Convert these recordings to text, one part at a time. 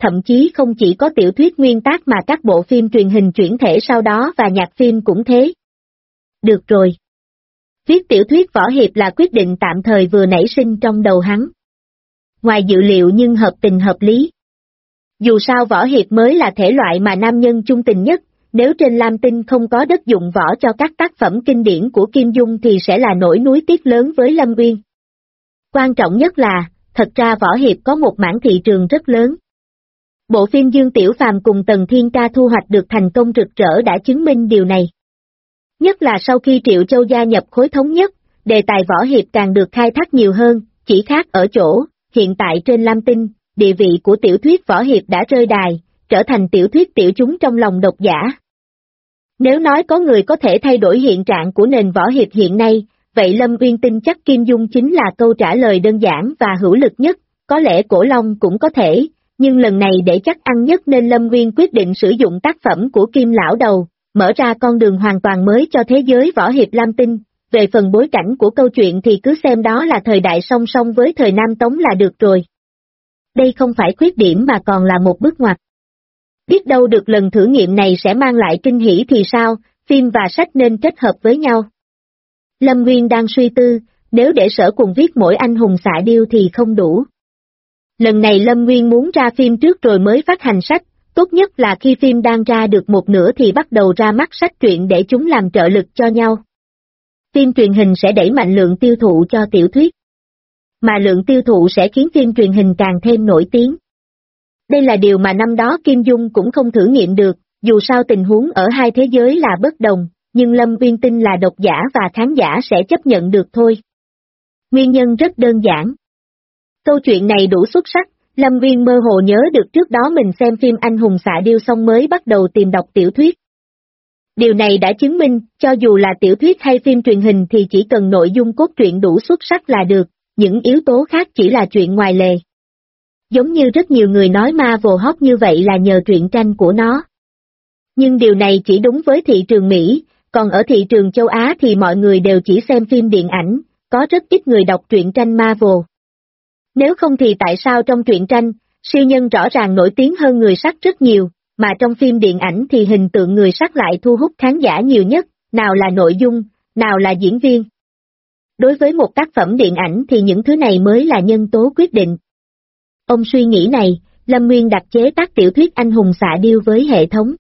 thậm chí không chỉ có tiểu thuyết nguyên tác mà các bộ phim truyền hình chuyển thể sau đó và nhạc phim cũng thế. Được rồi. Viết tiểu thuyết võ hiệp là quyết định tạm thời vừa nảy sinh trong đầu hắn. Ngoài dự liệu nhưng hợp tình hợp lý. Dù sao võ hiệp mới là thể loại mà nam nhân chung tình nhất, nếu trên Lam Tinh không có đất dụng võ cho các tác phẩm kinh điển của Kim Dung thì sẽ là nỗi nuối tiếc lớn với Lâm Uyên. Quan trọng nhất là, thật ra võ hiệp có một mảng thị trường rất lớn. Bộ phim Dương Tiểu Phàm cùng Tần Thiên Ca thu hoạch được thành công rực rỡ đã chứng minh điều này. Nhất là sau khi Triệu Châu gia nhập khối thống nhất, đề tài võ hiệp càng được khai thác nhiều hơn, chỉ khác ở chỗ, hiện tại trên Lam Tinh, địa vị của tiểu thuyết võ hiệp đã rơi đài, trở thành tiểu thuyết tiểu chúng trong lòng độc giả. Nếu nói có người có thể thay đổi hiện trạng của nền võ hiệp hiện nay, vậy Lâm Uyên tin chắc Kim Dung chính là câu trả lời đơn giản và hữu lực nhất, có lẽ Cổ Long cũng có thể, nhưng lần này để chắc ăn nhất nên Lâm Uyên quyết định sử dụng tác phẩm của Kim Lão Đầu, mở ra con đường hoàn toàn mới cho thế giới võ hiệp Lam Tinh. Về phần bối cảnh của câu chuyện thì cứ xem đó là thời đại song song với thời Nam Tống là được rồi. Đây không phải khuyết điểm mà còn là một bước ngoặt. Biết đâu được lần thử nghiệm này sẽ mang lại kinh hỉ thì sao, phim và sách nên kết hợp với nhau. Lâm Nguyên đang suy tư, nếu để Sở cùng viết mỗi anh hùng xạ điêu thì không đủ. Lần này Lâm Nguyên muốn ra phim trước rồi mới phát hành sách, tốt nhất là khi phim đang ra được một nửa thì bắt đầu ra mắt sách truyện để chúng làm trợ lực cho nhau. Phim truyền hình sẽ đẩy mạnh lượng tiêu thụ cho tiểu thuyết, mà lượng tiêu thụ sẽ khiến phim truyền hình càng thêm nổi tiếng. Đây là điều mà năm đó Kim Dung cũng không thử nghiệm được, dù sao tình huống ở hai thế giới là bất đồng, nhưng Lâm Uyên tin là độc giả và khán giả sẽ chấp nhận được thôi. Nguyên nhân rất đơn giản. Câu chuyện này đủ xuất sắc, Lâm Uyên mơ hồ nhớ được trước đó mình xem phim Anh hùng xạ điêu xong mới bắt đầu tìm đọc tiểu thuyết. Điều này đã chứng minh, cho dù là tiểu thuyết hay phim truyền hình thì chỉ cần nội dung cốt truyện đủ xuất sắc là được, những yếu tố khác chỉ là chuyện ngoài lề. Giống như rất nhiều người nói Marvel hot như vậy là nhờ truyện tranh của nó. Nhưng điều này chỉ đúng với thị trường Mỹ, còn ở thị trường châu Á thì mọi người đều chỉ xem phim điện ảnh, có rất ít người đọc truyện tranh Marvel. Nếu không thì tại sao trong truyện tranh, siêu nhân rõ ràng nổi tiếng hơn người sắt rất nhiều, mà trong phim điện ảnh thì hình tượng người sắt lại thu hút khán giả nhiều nhất, nào là nội dung, nào là diễn viên. Đối với một tác phẩm điện ảnh thì những thứ này mới là nhân tố quyết định. Ông suy nghĩ này, Lâm Nguyên đặt chế tác tiểu thuyết Anh hùng xạ điêu với hệ thống.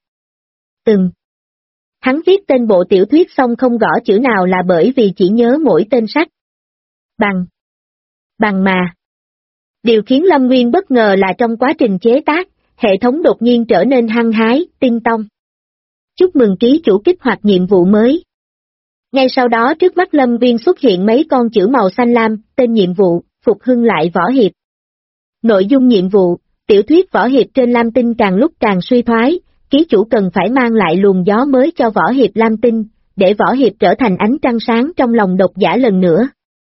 Hắn viết tên bộ tiểu thuyết xong không gõ chữ nào là bởi vì chỉ nhớ mỗi tên sách. Bằng mà. Điều khiến Lâm Nguyên bất ngờ là trong quá trình chế tác, hệ thống đột nhiên trở nên hăng hái, tinh tông. Chúc mừng ký chủ kích hoạt nhiệm vụ mới. Ngay sau đó trước mắt Lâm Nguyên xuất hiện mấy con chữ màu xanh lam, tên nhiệm vụ, phục hưng lại võ hiệp. Nội dung nhiệm vụ, tiểu thuyết võ hiệp trên Lam Tinh càng lúc càng suy thoái, ký chủ cần phải mang lại luồng gió mới cho võ hiệp Lam Tinh, để võ hiệp trở thành ánh trăng sáng trong lòng độc giả lần nữa.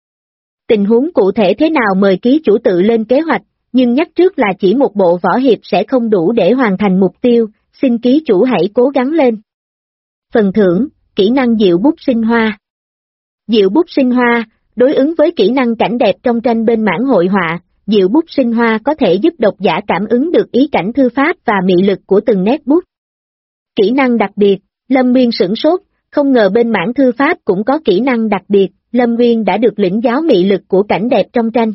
Tình huống cụ thể thế nào mời ký chủ tự lên kế hoạch, nhưng nhắc trước là chỉ một bộ võ hiệp sẽ không đủ để hoàn thành mục tiêu, xin ký chủ hãy cố gắng lên. Phần thưởng, kỹ năng diệu bút sinh hoa. Diệu bút sinh hoa, đối ứng với kỹ năng cảnh đẹp trong tranh bên mảng hội họa, diệu bút sinh hoa có thể giúp độc giả cảm ứng được ý cảnh thư pháp và mị lực của từng nét bút. Kỹ năng đặc biệt, Lâm Nguyên sửng sốt, không ngờ bên mảng thư pháp cũng có kỹ năng đặc biệt, Lâm Nguyên đã được lĩnh giáo mị lực của cảnh đẹp trong tranh.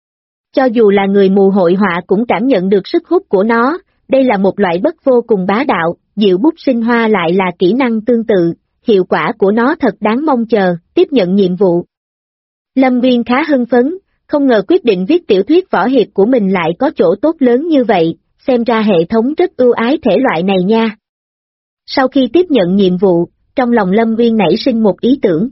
Cho dù là người mù hội họa cũng cảm nhận được sức hút của nó, đây là một loại bất vô cùng bá đạo, diệu bút sinh hoa lại là kỹ năng tương tự, hiệu quả của nó thật đáng mong chờ, tiếp nhận nhiệm vụ. Lâm Nguyên khá hưng phấn, không ngờ quyết định viết tiểu thuyết võ hiệp của mình lại có chỗ tốt lớn như vậy, xem ra hệ thống rất ưu ái thể loại này nha. Sau khi tiếp nhận nhiệm vụ, trong lòng Lâm Nguyên nảy sinh một ý tưởng.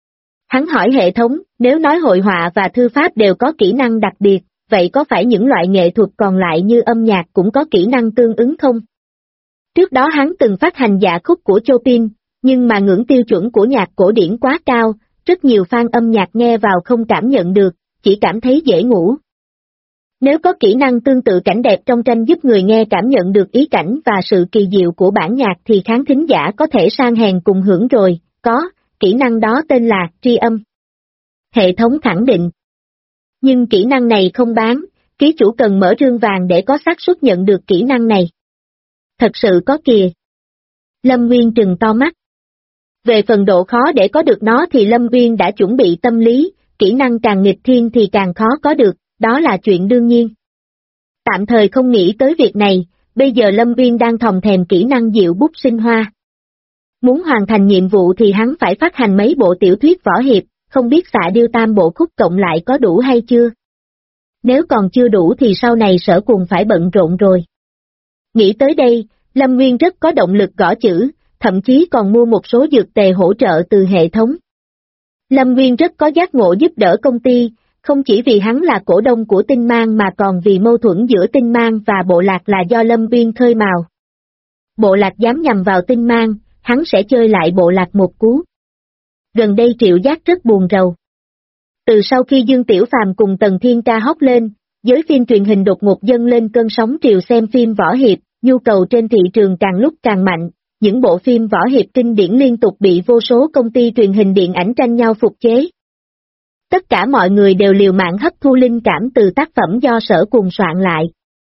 Hắn hỏi hệ thống, nếu nói hội họa và thư pháp đều có kỹ năng đặc biệt, vậy có phải những loại nghệ thuật còn lại như âm nhạc cũng có kỹ năng tương ứng không? Trước đó hắn từng phát hành dạ khúc của Chopin, nhưng mà ngưỡng tiêu chuẩn của nhạc cổ điển quá cao, rất nhiều fan âm nhạc nghe vào không cảm nhận được, chỉ cảm thấy dễ ngủ. Nếu có kỹ năng tương tự cảnh đẹp trong tranh giúp người nghe cảm nhận được ý cảnh và sự kỳ diệu của bản nhạc thì khán thính giả có thể sang hèn cùng hưởng rồi, có, kỹ năng đó tên là tri âm. Hệ thống khẳng định. Nhưng kỹ năng này không bán, Ký chủ cần mở rương vàng để có xác suất nhận được kỹ năng này. Thật sự có kìa. Lâm Nguyên trừng to mắt. Về phần độ khó để có được nó thì Lâm Nguyên đã chuẩn bị tâm lý, kỹ năng càng nghịch thiên thì càng khó có được, đó là chuyện đương nhiên. Tạm thời không nghĩ tới việc này, bây giờ Lâm Nguyên đang thòng thèm kỹ năng diệu bút sinh hoa. Muốn hoàn thành nhiệm vụ thì hắn phải phát hành mấy bộ tiểu thuyết võ hiệp, không biết Xạ Điêu Tam bộ khúc cộng lại có đủ hay chưa. Nếu còn chưa đủ thì sau này Sở Cuồng phải bận rộn rồi. Nghĩ tới đây, Lâm Nguyên rất có động lực gõ chữ, thậm chí còn mua một số dược tề hỗ trợ từ hệ thống. Lâm Nguyên rất có giác ngộ giúp đỡ công ty, không chỉ vì hắn là cổ đông của Tinh Mang mà còn vì mâu thuẫn giữa Tinh Mang và Bộ Lạc là do Lâm Nguyên khơi mào. Bộ Lạc dám nhằm vào Tinh Mang, hắn sẽ chơi lại Bộ Lạc một cú. Gần đây Triệu Giác rất buồn rầu. Từ sau khi Dương Tiểu Phàm cùng Tần Thiên Ca hot lên, giới phim truyền hình đột ngột dâng lên cơn sóng triều xem phim võ hiệp, nhu cầu trên thị trường càng lúc càng mạnh, những bộ phim võ hiệp kinh điển liên tục bị vô số công ty truyền hình điện ảnh tranh nhau phục chế. Tất cả mọi người đều liều mạng hấp thu linh cảm từ tác phẩm do Sở Cuồng soạn lại.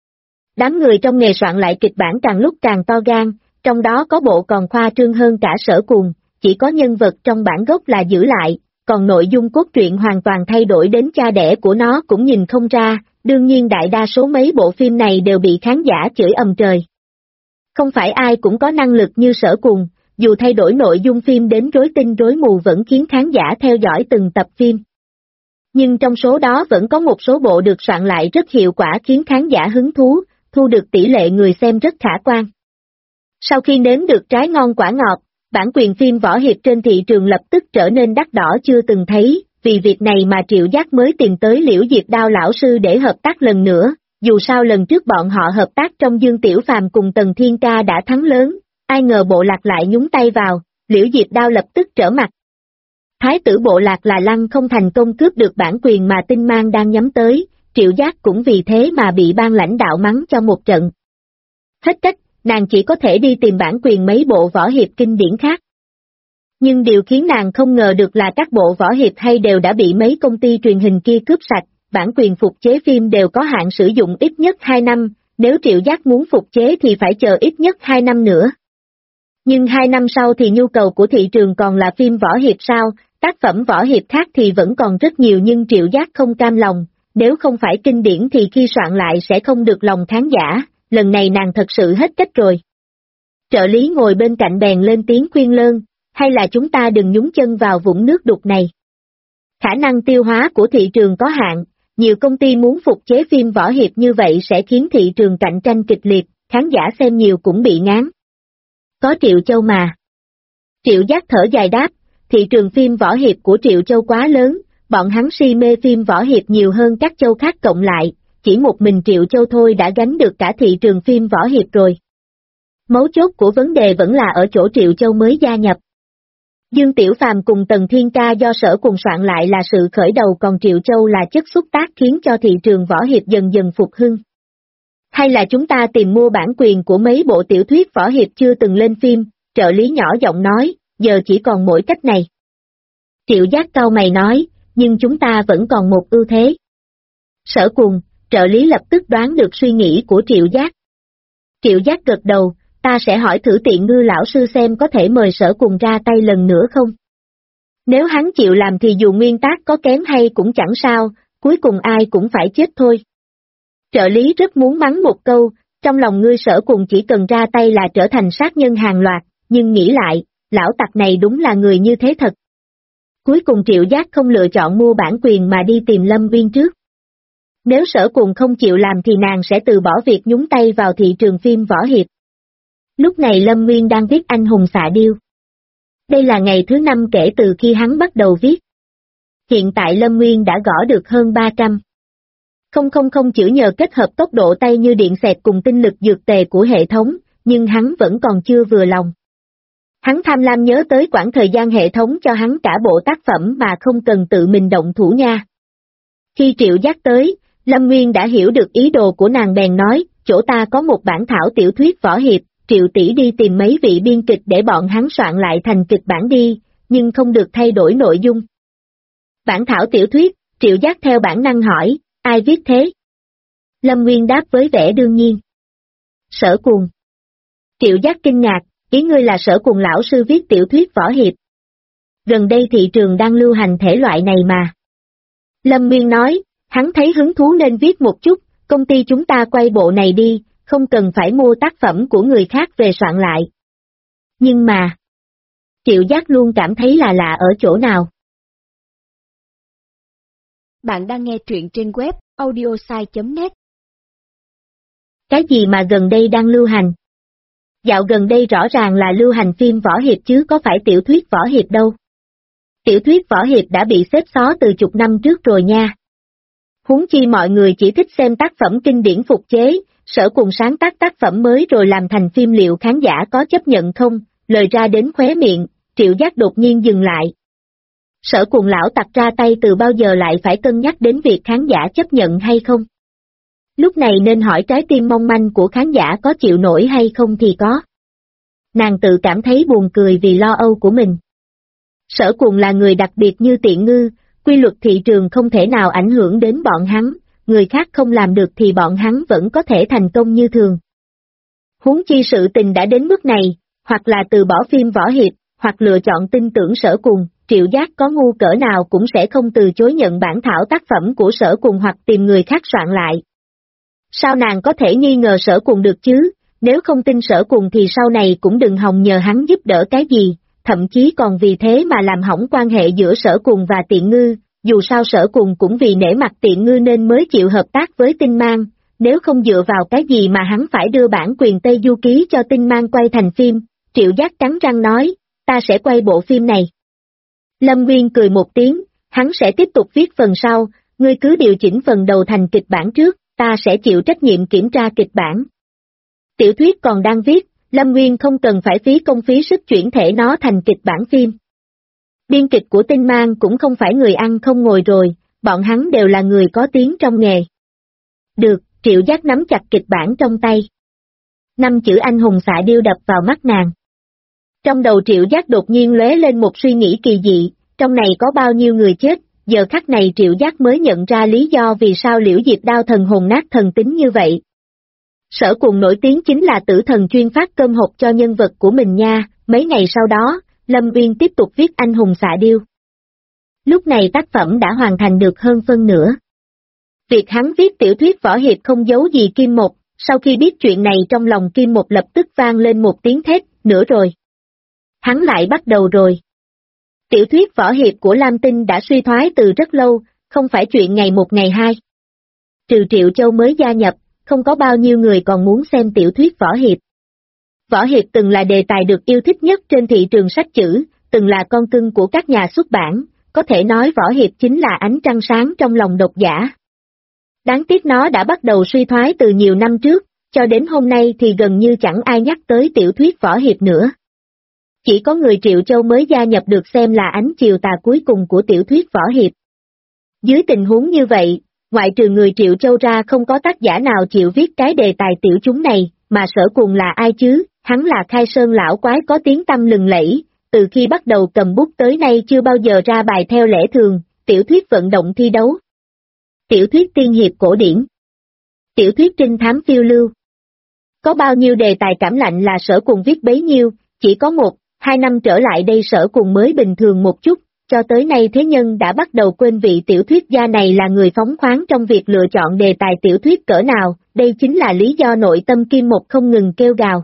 Đám người trong nghề soạn lại kịch bản càng lúc càng to gan, trong đó có bộ còn khoa trương hơn cả Sở Cuồng, chỉ có nhân vật trong bản gốc là giữ lại, còn nội dung cốt truyện hoàn toàn thay đổi đến cha đẻ của nó cũng nhìn không ra, đương nhiên đại đa số mấy bộ phim này đều bị khán giả chửi ầm trời. Không phải ai cũng có năng lực như Sở Cuồng, dù thay đổi nội dung phim đến rối tinh rối mù vẫn khiến khán giả theo dõi từng tập phim. Nhưng trong số đó vẫn có một số bộ được soạn lại rất hiệu quả khiến khán giả hứng thú, thu được tỷ lệ người xem rất khả quan. Sau khi nếm được trái ngon quả ngọt, bản quyền phim võ hiệp trên thị trường lập tức trở nên đắt đỏ chưa từng thấy, vì việc này mà Triệu Giác mới tìm tới Liễu Diệp Đao lão sư để hợp tác lần nữa, dù sao lần trước bọn họ hợp tác trong Dương Tiểu Phàm cùng Tần Thiên Ca đã thắng lớn, ai ngờ Bộ Lạc lại nhúng tay vào, Liễu Diệp Đao lập tức trở mặt. Thái tử Bộ Lạc là Lăng không thành công cướp được bản quyền mà Tinh Mang đang nhắm tới, Triệu Giác cũng vì thế mà bị ban lãnh đạo mắng cho một trận. Hết cách, nàng chỉ có thể đi tìm bản quyền mấy bộ võ hiệp kinh điển khác. Nhưng điều khiến nàng không ngờ được là các bộ võ hiệp hay đều đã bị mấy công ty truyền hình kia cướp sạch, bản quyền phục chế phim đều có hạn sử dụng ít nhất 2 năm, nếu Triệu Giác muốn phục chế thì phải chờ ít nhất 2 năm nữa. Nhưng 2 năm sau thì nhu cầu của thị trường còn là phim võ hiệp sao, tác phẩm võ hiệp khác thì vẫn còn rất nhiều nhưng Triệu Giác không cam lòng, nếu không phải kinh điển thì khi soạn lại sẽ không được lòng khán giả, lần này nàng thật sự hết cách rồi. Trợ lý ngồi bên cạnh bèn lên tiếng khuyên lơn, hay là chúng ta đừng nhúng chân vào vũng nước đục này. Khả năng tiêu hóa của thị trường có hạn, nhiều công ty muốn phục chế phim võ hiệp như vậy sẽ khiến thị trường cạnh tranh kịch liệt, khán giả xem nhiều cũng bị ngán. Có Triệu Châu mà. Triệu Giác thở dài đáp, thị trường phim võ hiệp của Triệu Châu quá lớn, bọn hắn si mê phim võ hiệp nhiều hơn các châu khác cộng lại, chỉ một mình Triệu Châu thôi đã gánh được cả thị trường phim võ hiệp rồi. Mấu chốt của vấn đề vẫn là ở chỗ Triệu Châu mới gia nhập. Dương Tiểu Phàm cùng Tần Thiên Ca do Sở Cuồng soạn lại là sự khởi đầu còn Triệu Châu là chất xúc tác khiến cho thị trường võ hiệp dần dần phục hưng. Hay là chúng ta tìm mua bản quyền của mấy bộ tiểu thuyết võ hiệp chưa từng lên phim, trợ lý nhỏ giọng nói, giờ chỉ còn mỗi cách này. Triệu Giác cau mày nói, nhưng chúng ta vẫn còn một ưu thế. Sở Cuồng, trợ lý lập tức đoán được suy nghĩ của Triệu Giác. Triệu Giác gật đầu, ta sẽ hỏi thử Tiện Ngư lão sư xem có thể mời Sở Cuồng ra tay lần nữa không. Nếu hắn chịu làm thì dù nguyên tác có kém hay cũng chẳng sao, cuối cùng ai cũng phải chết thôi. Trợ lý rất muốn mắng một câu, trong lòng ngươi Sở Cuồng chỉ cần ra tay là trở thành sát nhân hàng loạt, nhưng nghĩ lại, lão tặc này đúng là người như thế thật. Cuối cùng Triệu Giác không lựa chọn mua bản quyền mà đi tìm Lâm Nguyên trước. Nếu Sở Cuồng không chịu làm thì nàng sẽ từ bỏ việc nhúng tay vào thị trường phim võ hiệp. Lúc này Lâm Nguyên đang viết Anh hùng xạ điêu. Đây là ngày thứ 5 kể từ khi hắn bắt đầu viết. Hiện tại Lâm Nguyên đã gõ được hơn 300. Không chữ nhờ kết hợp tốc độ tay như điện xẹt cùng tinh lực dược tề của hệ thống, nhưng hắn vẫn còn chưa vừa lòng. Hắn tham lam nhớ tới quãng thời gian hệ thống cho hắn cả bộ tác phẩm mà không cần tự mình động thủ nha. Khi Triệu Giác tới, Lâm Nguyên đã hiểu được ý đồ của nàng bèn nói, chỗ ta có một bản thảo tiểu thuyết võ hiệp, Triệu tỷ đi tìm mấy vị biên kịch để bọn hắn soạn lại thành kịch bản đi, nhưng không được thay đổi nội dung. Bản thảo tiểu thuyết, Triệu Giác theo bản năng hỏi, ai viết thế? Lâm Nguyên đáp với vẻ đương nhiên. Sở Cuồng. Triệu Giác kinh ngạc, ý ngươi là Sở Cuồng lão sư viết tiểu thuyết võ hiệp. Gần đây thị trường đang lưu hành thể loại này mà. Lâm Nguyên nói, hắn thấy hứng thú nên viết một chút, công ty chúng ta quay bộ này đi, không cần phải mua tác phẩm của người khác về soạn lại. Nhưng mà, Triệu Giác luôn cảm thấy là lạ ở chỗ nào. Bạn đang nghe truyện trên web audiosai.net. Cái gì mà gần đây đang lưu hành? Dạo gần đây rõ ràng là lưu hành phim võ hiệp chứ có phải tiểu thuyết võ hiệp đâu. Tiểu thuyết võ hiệp đã bị xếp xó từ chục năm trước rồi nha. Huống chi mọi người chỉ thích xem tác phẩm kinh điển phục chế, Sở Cuồng sáng tác tác phẩm mới rồi làm thành phim liệu khán giả có chấp nhận không, lời ra đến khóe miệng, Triệu Giác đột nhiên dừng lại. Sở Cuồng lão tặc ra tay từ bao giờ lại phải cân nhắc đến việc khán giả chấp nhận hay không? Lúc này nên hỏi trái tim mong manh của khán giả có chịu nổi hay không thì có. Nàng tự cảm thấy buồn cười vì lo âu của mình. Sở Cuồng là người đặc biệt như Tiện Ngư, quy luật thị trường không thể nào ảnh hưởng đến bọn hắn, người khác không làm được thì bọn hắn vẫn có thể thành công như thường. Huống chi sự tình đã đến mức này, hoặc là từ bỏ phim võ hiệp, hoặc lựa chọn tin tưởng Sở Cuồng, Triệu Giác có ngu cỡ nào cũng sẽ không từ chối nhận bản thảo tác phẩm của Sở Cuồng hoặc tìm người khác soạn lại. Sao nàng có thể nghi ngờ Sở Cuồng được chứ, nếu không tin Sở Cuồng thì sau này cũng đừng hòng nhờ hắn giúp đỡ cái gì, thậm chí còn vì thế mà làm hỏng quan hệ giữa Sở Cuồng và Tiện Ngư, dù sao Sở Cuồng cũng vì nể mặt Tiện Ngư nên mới chịu hợp tác với Tinh Mang, nếu không dựa vào cái gì mà hắn phải đưa bản quyền Tây Du Ký cho Tinh Mang quay thành phim, Triệu Giác cắn răng nói, ta sẽ quay bộ phim này. Lâm Nguyên cười một tiếng, hắn sẽ tiếp tục viết phần sau, ngươi cứ điều chỉnh phần đầu thành kịch bản trước, ta sẽ chịu trách nhiệm kiểm tra kịch bản. Tiểu thuyết còn đang viết, Lâm Nguyên không cần phải phí công phí sức chuyển thể nó thành kịch bản phim. Biên kịch của Tinh Mang cũng không phải người ăn không ngồi rồi, bọn hắn đều là người có tiếng trong nghề. Được, Triệu Giác nắm chặt kịch bản trong tay. 5 chữ anh hùng xạ điêu đập vào mắt nàng. Trong đầu Triệu Giác đột nhiên lóe lên một suy nghĩ kỳ dị, trong này có bao nhiêu người chết, giờ khắc này Triệu Giác mới nhận ra lý do vì sao Liễu Diệp đao thần hồn nát thần tính như vậy. Sở Cuồng nổi tiếng chính là tử thần chuyên phát cơm hộp cho nhân vật của mình nha, mấy ngày sau đó, Lâm Uyên tiếp tục viết anh hùng xạ điêu. Lúc này tác phẩm đã hoàn thành được hơn phân nửa. Việc hắn viết tiểu thuyết võ hiệp không giấu gì Kim Một, sau khi biết chuyện này trong lòng Kim Một lập tức vang lên một tiếng thét, nữa rồi. Hắn lại bắt đầu rồi. Tiểu thuyết võ hiệp của Lam Tinh đã suy thoái từ rất lâu, không phải chuyện ngày một ngày hai. Trừ Triệu Châu mới gia nhập, không có bao nhiêu người còn muốn xem tiểu thuyết võ hiệp. Võ hiệp từng là đề tài được yêu thích nhất trên thị trường sách chữ, từng là con cưng của các nhà xuất bản, có thể nói võ hiệp chính là ánh trăng sáng trong lòng độc giả. Đáng tiếc nó đã bắt đầu suy thoái từ nhiều năm trước, cho đến hôm nay thì gần như chẳng ai nhắc tới tiểu thuyết võ hiệp nữa. Chỉ có người Triệu Châu mới gia nhập được xem là ánh chiều tà cuối cùng của tiểu thuyết võ hiệp. Dưới tình huống như vậy, ngoại trừ người Triệu Châu ra không có tác giả nào chịu viết cái đề tài tiểu chúng này, mà Sở Cuồng là ai chứ, hắn là Khai Sơn lão quái có tiếng tăm lừng lẫy, từ khi bắt đầu cầm bút tới nay chưa bao giờ ra bài theo lẽ thường, tiểu thuyết vận động thi đấu. Tiểu thuyết tiên hiệp cổ điển. Tiểu thuyết trinh thám phiêu lưu. Có bao nhiêu đề tài cảm lạnh là Sở Cuồng viết bấy nhiêu, chỉ có 1-2 năm trở lại đây Sở Cuồng mới bình thường một chút, cho tới nay thế nhân đã bắt đầu quên vị tiểu thuyết gia này là người phóng khoáng trong việc lựa chọn đề tài tiểu thuyết cỡ nào, đây chính là lý do nội tâm Kim Một không ngừng kêu gào.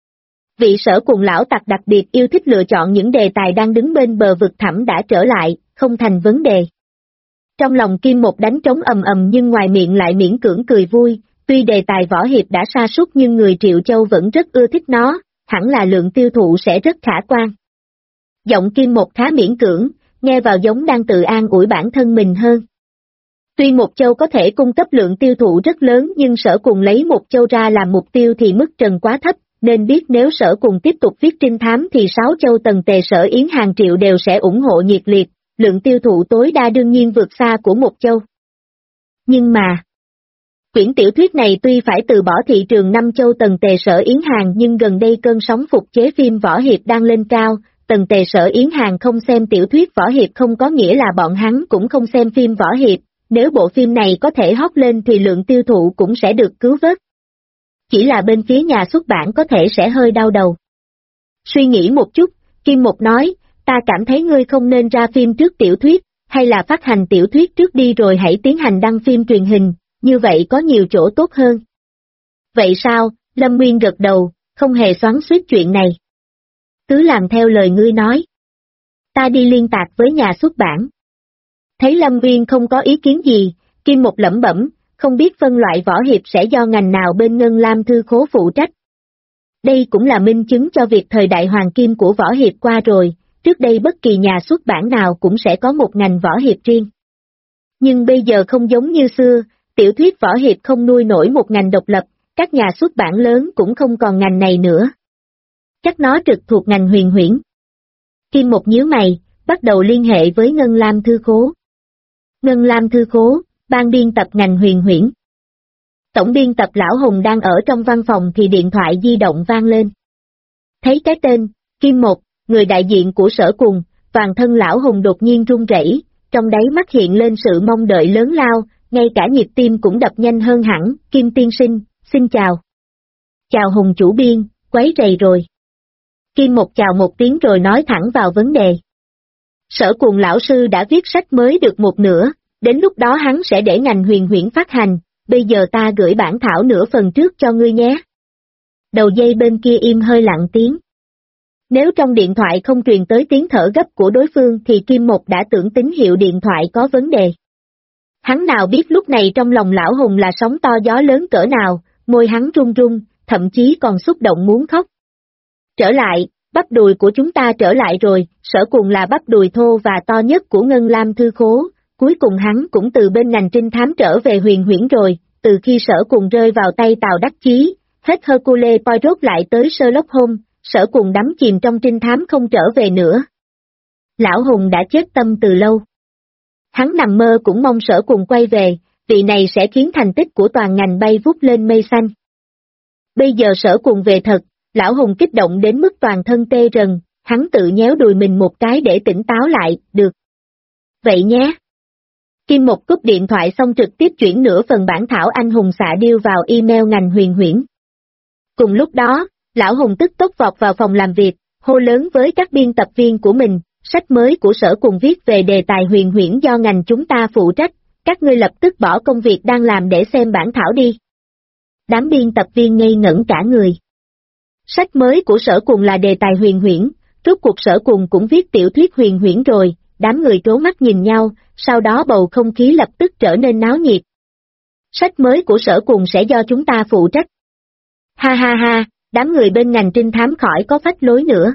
Vị Sở Cuồng lão tặc đặc biệt yêu thích lựa chọn những đề tài đang đứng bên bờ vực thẳm đã trở lại, không thành vấn đề. Trong lòng Kim Một đánh trống ầm ầm nhưng ngoài miệng lại miễn cưỡng cười vui, tuy đề tài võ hiệp đã sa sút nhưng người Triệu Châu vẫn rất ưa thích nó, hẳn là lượng tiêu thụ sẽ rất khả quan. Giọng Kim Một khá miễn cưỡng, nghe vào giống đang tự an ủi bản thân mình hơn. Tuy Một Châu có thể cung cấp lượng tiêu thụ rất lớn nhưng Sở Cuồng lấy Một Châu ra làm mục tiêu thì mức trần quá thấp, nên biết nếu Sở Cuồng tiếp tục viết trinh thám thì 6 châu Tần Tề Sở Yến hàng triệu đều sẽ ủng hộ nhiệt liệt, lượng tiêu thụ tối đa đương nhiên vượt xa của Một Châu. Nhưng mà, quyển tiểu thuyết này tuy phải từ bỏ thị trường 5 châu Tần Tề Sở Yến hàng nhưng gần đây cơn sóng phục chế phim võ hiệp đang lên cao, Tần Tề Sở Yến hàng không xem tiểu thuyết võ hiệp không có nghĩa là bọn hắn cũng không xem phim võ hiệp, nếu bộ phim này có thể hot lên thì lượng tiêu thụ cũng sẽ được cứu vớt. Chỉ là bên phía nhà xuất bản có thể sẽ hơi đau đầu. Suy nghĩ một chút, Kim Mục nói, ta cảm thấy ngươi không nên ra phim trước tiểu thuyết, hay là phát hành tiểu thuyết trước đi rồi hãy tiến hành đăng phim truyền hình, như vậy có nhiều chỗ tốt hơn. Vậy sao? Lâm Nguyên gật đầu, không hề xoắn xuýt chuyện này. Cứ làm theo lời ngươi nói. Ta đi liên tạc với nhà xuất bản. Thấy Lâm Nguyên không có ý kiến gì, Kim Mục lẩm bẩm, không biết phân loại võ hiệp sẽ do ngành nào bên Ngân Lam Thư Khố phụ trách. Đây cũng là minh chứng cho việc thời đại hoàng kim của võ hiệp qua rồi, trước đây bất kỳ nhà xuất bản nào cũng sẽ có một ngành võ hiệp riêng. Nhưng bây giờ không giống như xưa, tiểu thuyết võ hiệp không nuôi nổi một ngành độc lập, các nhà xuất bản lớn cũng không còn ngành này nữa. Chắc nó trực thuộc ngành huyền huyễn. Kim Mục nhíu mày, bắt đầu liên hệ với Ngân Lam Thư Khố. Ngân Lam Thư Khố, ban biên tập ngành huyền huyễn. Tổng biên tập Lão Hùng đang ở trong văn phòng thì điện thoại di động vang lên. Thấy cái tên, Kim Mục, người đại diện của Sở Cùng, toàn thân Lão Hùng đột nhiên run rẩy, trong đáy mắt hiện lên sự mong đợi lớn lao, ngay cả nhịp tim cũng đập nhanh hơn hẳn. Kim tiên sinh, xin chào. Chào Hùng chủ biên, quấy rầy rồi. Kim Mục chào một tiếng rồi nói thẳng vào vấn đề. Sở Cùng lão sư đã viết sách mới được một nửa, đến lúc đó hắn sẽ để ngành huyền huyễn phát hành, bây giờ ta gửi bản thảo nửa phần trước cho ngươi nhé. Đầu dây bên kia im hơi lặng tiếng. Nếu trong điện thoại không truyền tới tiếng thở gấp của đối phương thì Kim Mục đã tưởng tín hiệu điện thoại có vấn đề. Hắn nào biết lúc này trong lòng Lão Hùng là sóng to gió lớn cỡ nào, môi hắn run run, thậm chí còn xúc động muốn khóc. Trở lại, bắp đùi của chúng ta trở lại rồi, Sở Cùng là bắp đùi thô và to nhất của Ngân Lam Thư Khố, cuối cùng hắn cũng từ bên ngành trinh thám trở về huyền huyễn rồi, từ khi Sở Cùng rơi vào tay Tào Đắc Chí, hết Hercule Poirot lại tới Sherlock Holmes, Sở Cùng đắm chìm trong trinh thám không trở về nữa. Lão Hùng đã chết tâm từ lâu. Hắn nằm mơ cũng mong Sở Cùng quay về, vị này sẽ khiến thành tích của toàn ngành bay vút lên mây xanh. Bây giờ Sở Cùng về thật, Lão Hùng kích động đến mức toàn thân tê rần, hắn tự nhéo đùi mình một cái để tỉnh táo lại, được. Vậy nhé. Kim Mục cúp điện thoại xong trực tiếp chuyển nửa phần bản thảo anh hùng xạ điêu vào email ngành huyền huyễn. Cùng lúc đó, Lão Hùng tức tốc vọt vào phòng làm việc, hô lớn với các biên tập viên của mình, sách mới của Sở Cùng viết về đề tài huyền huyễn do ngành chúng ta phụ trách, các ngươi lập tức bỏ công việc đang làm để xem bản thảo đi. Đám biên tập viên ngây ngẩn cả người. Sách mới của Sở Cùng là đề tài huyền huyễn, rốt cuộc Sở Cùng cũng viết tiểu thuyết huyền huyễn rồi, đám người trố mắt nhìn nhau, sau đó bầu không khí lập tức trở nên náo nhiệt. Sách mới của Sở Cùng sẽ do chúng ta phụ trách. Ha ha ha, đám người bên ngành trinh thám khỏi có phách lối nữa.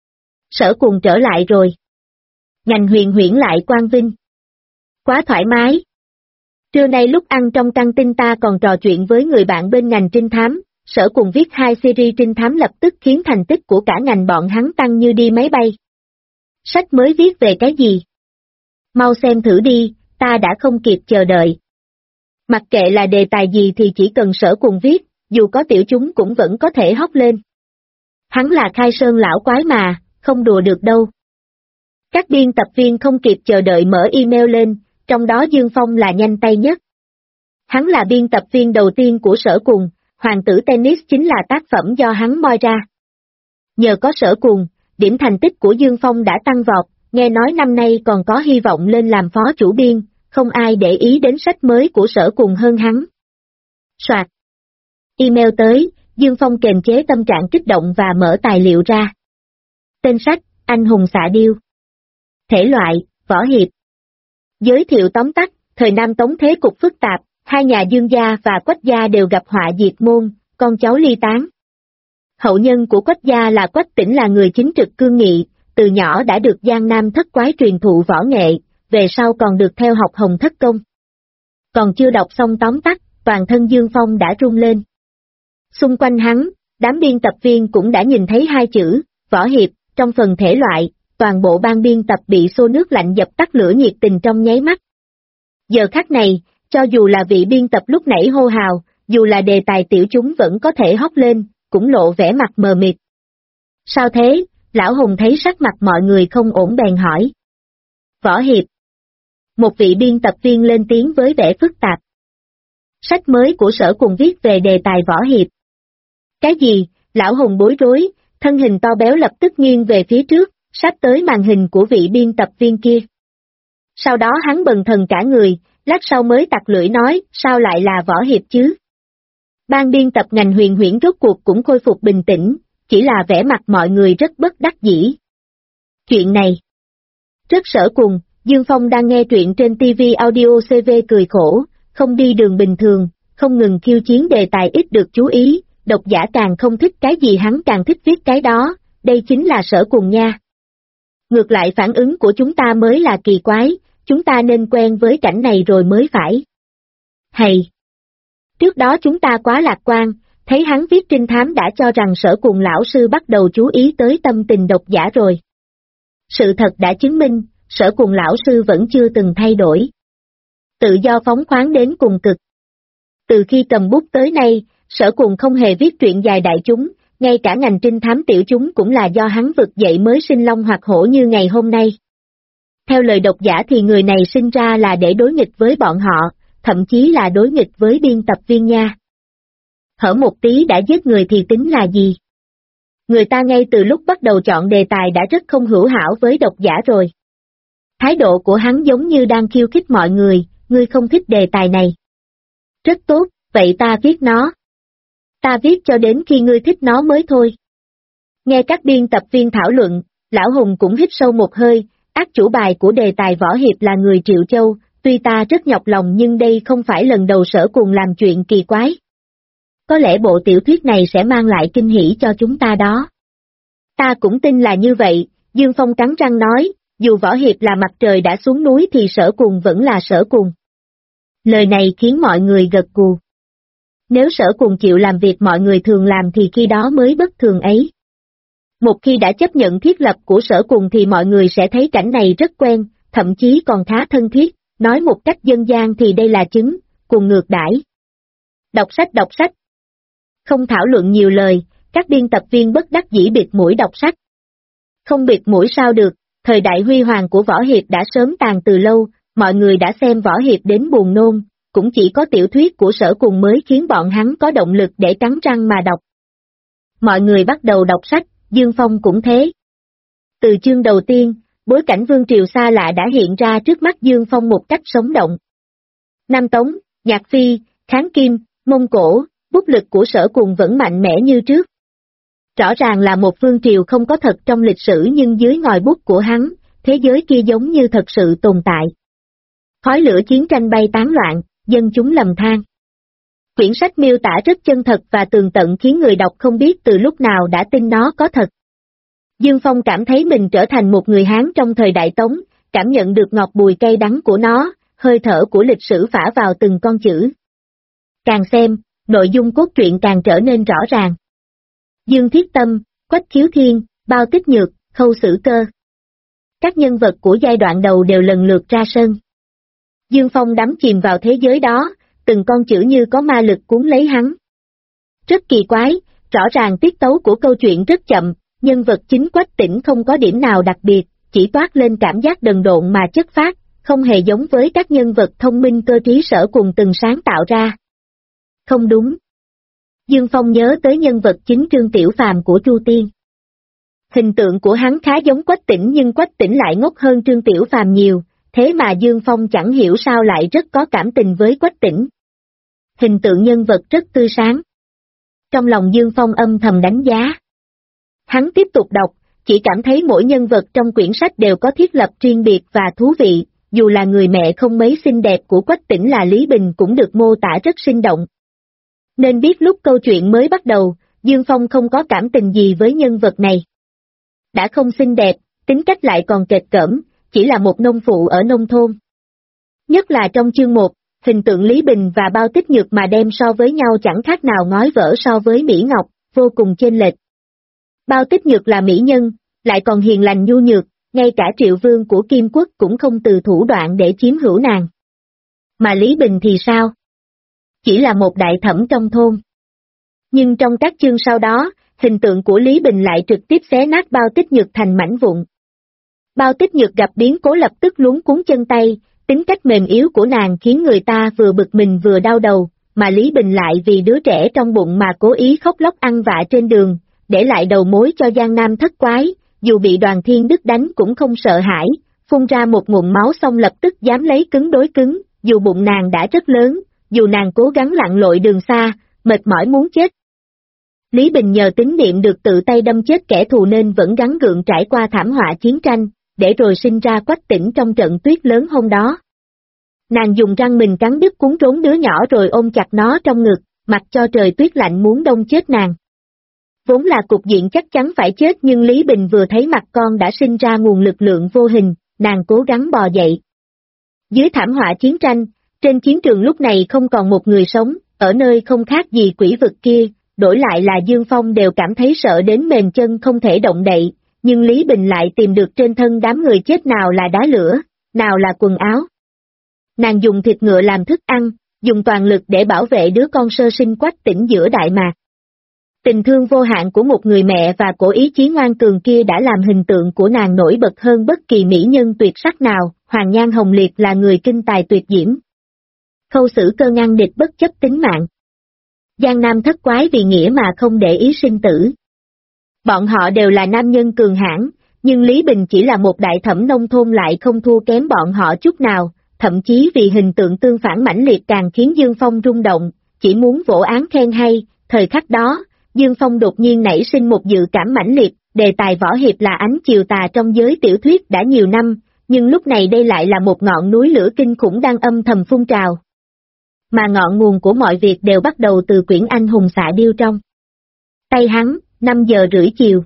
Sở Cùng trở lại rồi. Ngành huyền huyễn lại quang vinh. Quá thoải mái. Trưa nay lúc ăn trong căng tin ta còn trò chuyện với người bạn bên ngành trinh thám, Sở Cùng viết 2 series trinh thám lập tức khiến thành tích của cả ngành bọn hắn tăng như đi máy bay. Sách mới viết về cái gì? Mau xem thử đi, ta đã không kịp chờ đợi. Mặc kệ là đề tài gì thì chỉ cần Sở Cùng viết, dù có tiểu chúng cũng vẫn có thể hóc lên. Hắn là khai sơn lão quái mà, không đùa được đâu. Các biên tập viên không kịp chờ đợi mở email lên, trong đó Dương Phong là nhanh tay nhất. Hắn là biên tập viên đầu tiên của Sở Cùng, Hoàng tử tennis chính là tác phẩm do hắn moi ra. Nhờ có Sở Cùng, điểm thành tích của Dương Phong đã tăng vọt, nghe nói năm nay còn có hy vọng lên làm phó chủ biên, không ai để ý đến sách mới của Sở Cùng hơn hắn. Soạt. Email tới, Dương Phong kềm chế tâm trạng kích động và mở tài liệu ra. Tên sách, Anh hùng xạ điêu. Thể loại, võ hiệp. Giới thiệu tóm tắt, thời Nam Tống thế cục phức tạp, hai nhà Dương gia và Quách gia đều gặp họa diệt môn, con cháu ly tán. Hậu nhân của Quách gia là Quách Tĩnh là người chính trực cương nghị, từ nhỏ đã được Giang Nam thất quái truyền thụ võ nghệ, về sau còn được theo học Hồng Thất Công. Còn chưa đọc xong tóm tắt, toàn thân Dương Phong đã rung lên. Xung quanh hắn, đám biên tập viên cũng đã nhìn thấy hai chữ, võ hiệp, trong phần thể loại, toàn bộ ban biên tập bị xô nước lạnh dập tắt lửa nhiệt tình trong nháy mắt. Giờ khắc này, cho dù là vị biên tập lúc nãy hô hào, dù là đề tài tiểu chúng vẫn có thể hóc lên, cũng lộ vẻ mặt mờ mịt. Sao thế? Lão Hùng thấy sắc mặt mọi người không ổn bèn hỏi. Võ hiệp. Một vị biên tập viên lên tiếng với vẻ phức tạp. Sách mới của Sở Cùng viết về đề tài võ hiệp. Cái gì? Lão Hùng bối rối, thân hình to béo lập tức nghiêng về phía trước, sắp tới màn hình của vị biên tập viên kia. Sau đó hắn bần thần cả người, lát sau mới tặc lưỡi nói, sao lại là võ hiệp chứ? Ban biên tập ngành Huyền Huyễn rốt cuộc cũng khôi phục bình tĩnh, chỉ là vẻ mặt mọi người rất bất đắc dĩ. Chuyện này rất Sở Cùng, Dương Phong đang nghe truyện trên TV Audio CV cười khổ, không đi đường bình thường, không ngừng khiêu chiến đề tài ít được chú ý, độc giả càng không thích cái gì hắn càng thích viết cái đó, đây chính là Sở Cùng nha. Ngược lại phản ứng của chúng ta mới là kỳ quái, chúng ta nên quen với cảnh này rồi mới phải. Hay! Trước đó chúng ta quá lạc quan, thấy hắn viết trinh thám đã cho rằng Sở Cùng lão sư bắt đầu chú ý tới tâm tình độc giả rồi. Sự thật đã chứng minh, Sở Cùng lão sư vẫn chưa từng thay đổi. Tự do phóng khoáng đến cùng cực. Từ khi cầm bút tới nay, Sở Cùng không hề viết truyện dài đại chúng, ngay cả ngành trinh thám tiểu chúng cũng là do hắn vực dậy mới sinh long hoặc hổ như ngày hôm nay. Theo lời độc giả thì người này sinh ra là để đối nghịch với bọn họ, thậm chí là đối nghịch với biên tập viên nha. Hở một tí đã giết người thì tính là gì? Người ta ngay từ lúc bắt đầu chọn đề tài đã rất không hữu hảo với độc giả rồi. Thái độ của hắn giống như đang khiêu khích mọi người, ngươi không thích đề tài này. Rất tốt, vậy ta viết nó. Ta viết cho đến khi ngươi thích nó mới thôi. Nghe các biên tập viên thảo luận, Lão Hùng cũng hít sâu một hơi, ác chủ bài của đề tài võ hiệp là người Triệu Châu, tuy ta rất nhọc lòng nhưng đây không phải lần đầu Sở Cùng làm chuyện kỳ quái. Có lẽ bộ tiểu thuyết này sẽ mang lại kinh hỉ cho chúng ta đó. Ta cũng tin là như vậy, Dương Phong cắn răng nói, dù võ hiệp là mặt trời đã xuống núi thì Sở Cùng vẫn là Sở Cùng. Lời này khiến mọi người gật gù. Nếu Sở Cùng chịu làm việc mọi người thường làm thì khi đó mới bất thường ấy. Một khi đã chấp nhận thiết lập của Sở Cùng thì mọi người sẽ thấy cảnh này rất quen, thậm chí còn khá thân thiết, nói một cách dân gian thì đây là chứng, cùng ngược đãi. Đọc sách. Không thảo luận nhiều lời, các biên tập viên bất đắc dĩ bịt mũi đọc sách. Không bịt mũi sao được, thời đại huy hoàng của võ hiệp đã sớm tàn từ lâu, mọi người đã xem võ hiệp đến buồn nôn, cũng chỉ có tiểu thuyết của Sở Cùng mới khiến bọn hắn có động lực để cắn răng mà đọc. Mọi người bắt đầu đọc sách, Dương Phong cũng thế. Từ chương đầu tiên, bối cảnh vương triều xa lạ đã hiện ra trước mắt Dương Phong một cách sống động. Nam Tống, Nhạc Phi, Kháng Kim, Mông Cổ, bút lực của Sở Cùng vẫn mạnh mẽ như trước. Rõ ràng là một vương triều không có thật trong lịch sử nhưng dưới ngòi bút của hắn, thế giới kia giống như thật sự tồn tại. Khói lửa chiến tranh bay tán loạn, dân chúng lầm than. Quyển sách miêu tả rất chân thật và tường tận khiến người đọc không biết từ lúc nào đã tin nó có thật. Dương Phong cảm thấy mình trở thành một người Hán trong thời Đại Tống, cảm nhận được ngọt bùi cay đắng của nó, hơi thở của lịch sử phả vào từng con chữ. Càng xem, nội dung cốt truyện càng trở nên rõ ràng. Dương Thiết Tâm, Quách Khiếu Thiên, Bao Tích Nhược, Khâu Sử Cơ. Các nhân vật của giai đoạn đầu đều lần lượt ra sân. Dương Phong đắm chìm vào thế giới đó, từng con chữ như có ma lực cuốn lấy hắn. Rất kỳ quái, rõ ràng tiết tấu của câu chuyện rất chậm, nhân vật chính Quách Tĩnh không có điểm nào đặc biệt, chỉ toát lên cảm giác đần độn mà chất phác, không hề giống với các nhân vật thông minh cơ trí Sở Cùng từng sáng tạo ra. Không đúng. Dương Phong nhớ tới nhân vật chính Trương Tiểu Phàm của Chu Tiên. Hình tượng của hắn khá giống Quách Tĩnh nhưng Quách Tĩnh lại ngốc hơn Trương Tiểu Phàm nhiều, thế mà Dương Phong chẳng hiểu sao lại rất có cảm tình với Quách Tĩnh. Hình tượng nhân vật rất tươi sáng. Trong lòng Dương Phong âm thầm đánh giá. Hắn tiếp tục đọc, chỉ cảm thấy mỗi nhân vật trong quyển sách đều có thiết lập riêng biệt và thú vị, dù là người mẹ không mấy xinh đẹp của Quách Tĩnh là Lý Bình cũng được mô tả rất sinh động. Nên biết lúc câu chuyện mới bắt đầu, Dương Phong không có cảm tình gì với nhân vật này. Đã không xinh đẹp, tính cách lại còn kệch cỡm, chỉ là một nông phụ ở nông thôn. Nhất là trong chương 1, hình tượng Lý Bình và Bao Tích Nhược mà đem so với nhau chẳng khác nào ngói vỡ so với Mỹ Ngọc, vô cùng chênh lệch. Bao Tích Nhược là mỹ nhân, lại còn hiền lành nhu nhược, ngay cả Triệu Vương của Kim Quốc cũng không từ thủ đoạn để chiếm hữu nàng. Mà Lý Bình thì sao? Chỉ là một đại thẩm trong thôn. Nhưng trong các chương sau đó, hình tượng của Lý Bình lại trực tiếp xé nát Bao Tích Nhược thành mảnh vụn. Bao Tích Nhược gặp biến cố lập tức luống cuống chân tay, Tính cách mềm yếu của nàng khiến người ta vừa bực mình vừa đau đầu, mà Lý Bình lại vì đứa trẻ trong bụng mà cố ý khóc lóc ăn vạ trên đường, để lại đầu mối cho Giang Nam Thất Quái, dù bị Đoàn Thiên Đức đánh cũng không sợ hãi, phun ra một ngụm máu xong lập tức dám lấy cứng đối cứng, dù bụng nàng đã rất lớn, dù nàng cố gắng lặn lội đường xa, mệt mỏi muốn chết. Lý Bình nhờ tín niệm được tự tay đâm chết kẻ thù nên vẫn gắng gượng trải qua thảm họa chiến tranh, để rồi sinh ra Quách Tĩnh trong trận tuyết lớn hôm đó. Nàng dùng răng mình cắn đứt cuốn trốn đứa nhỏ rồi ôm chặt nó trong ngực, mặc cho trời tuyết lạnh muốn đông chết nàng. Vốn là cục diện chắc chắn phải chết nhưng Lý Bình vừa thấy mặt con đã sinh ra nguồn lực lượng vô hình, nàng cố gắng bò dậy. Dưới thảm họa chiến tranh, trên chiến trường lúc này không còn một người sống, ở nơi không khác gì quỷ vực kia, đổi lại là Dương Phong đều cảm thấy sợ đến mềm chân không thể động đậy, nhưng Lý Bình lại tìm được trên thân đám người chết nào là đá lửa, nào là quần áo. Nàng dùng thịt ngựa làm thức ăn, dùng toàn lực để bảo vệ đứa con sơ sinh Quách Tĩnh giữa Đại Mạc. Tình thương vô hạn của một người mẹ và cổ ý chí ngoan cường kia đã làm hình tượng của nàng nổi bật hơn bất kỳ mỹ nhân tuyệt sắc nào, Hoàng Nhan Hồng Liệt là người kinh tài tuyệt diễm. Khâu Xử Cơ ngăn địch bất chấp tính mạng. Giang Nam Thất Quái vì nghĩa mà không để ý sinh tử. Bọn họ đều là nam nhân cường hãn, nhưng Lý Bình chỉ là một đại thẩm nông thôn lại không thua kém bọn họ chút nào, thậm chí vì hình tượng tương phản mãnh liệt càng khiến Dương Phong rung động, chỉ muốn vỗ án khen hay, thời khắc đó, Dương Phong đột nhiên nảy sinh một dự cảm mãnh liệt, đề tài võ hiệp là ánh chiều tà trong giới tiểu thuyết đã nhiều năm, nhưng lúc này đây lại là một ngọn núi lửa kinh khủng đang âm thầm phun trào. Mà ngọn nguồn của mọi việc đều bắt đầu từ quyển anh hùng xạ điêu trong tay hắn, 5 giờ rưỡi chiều.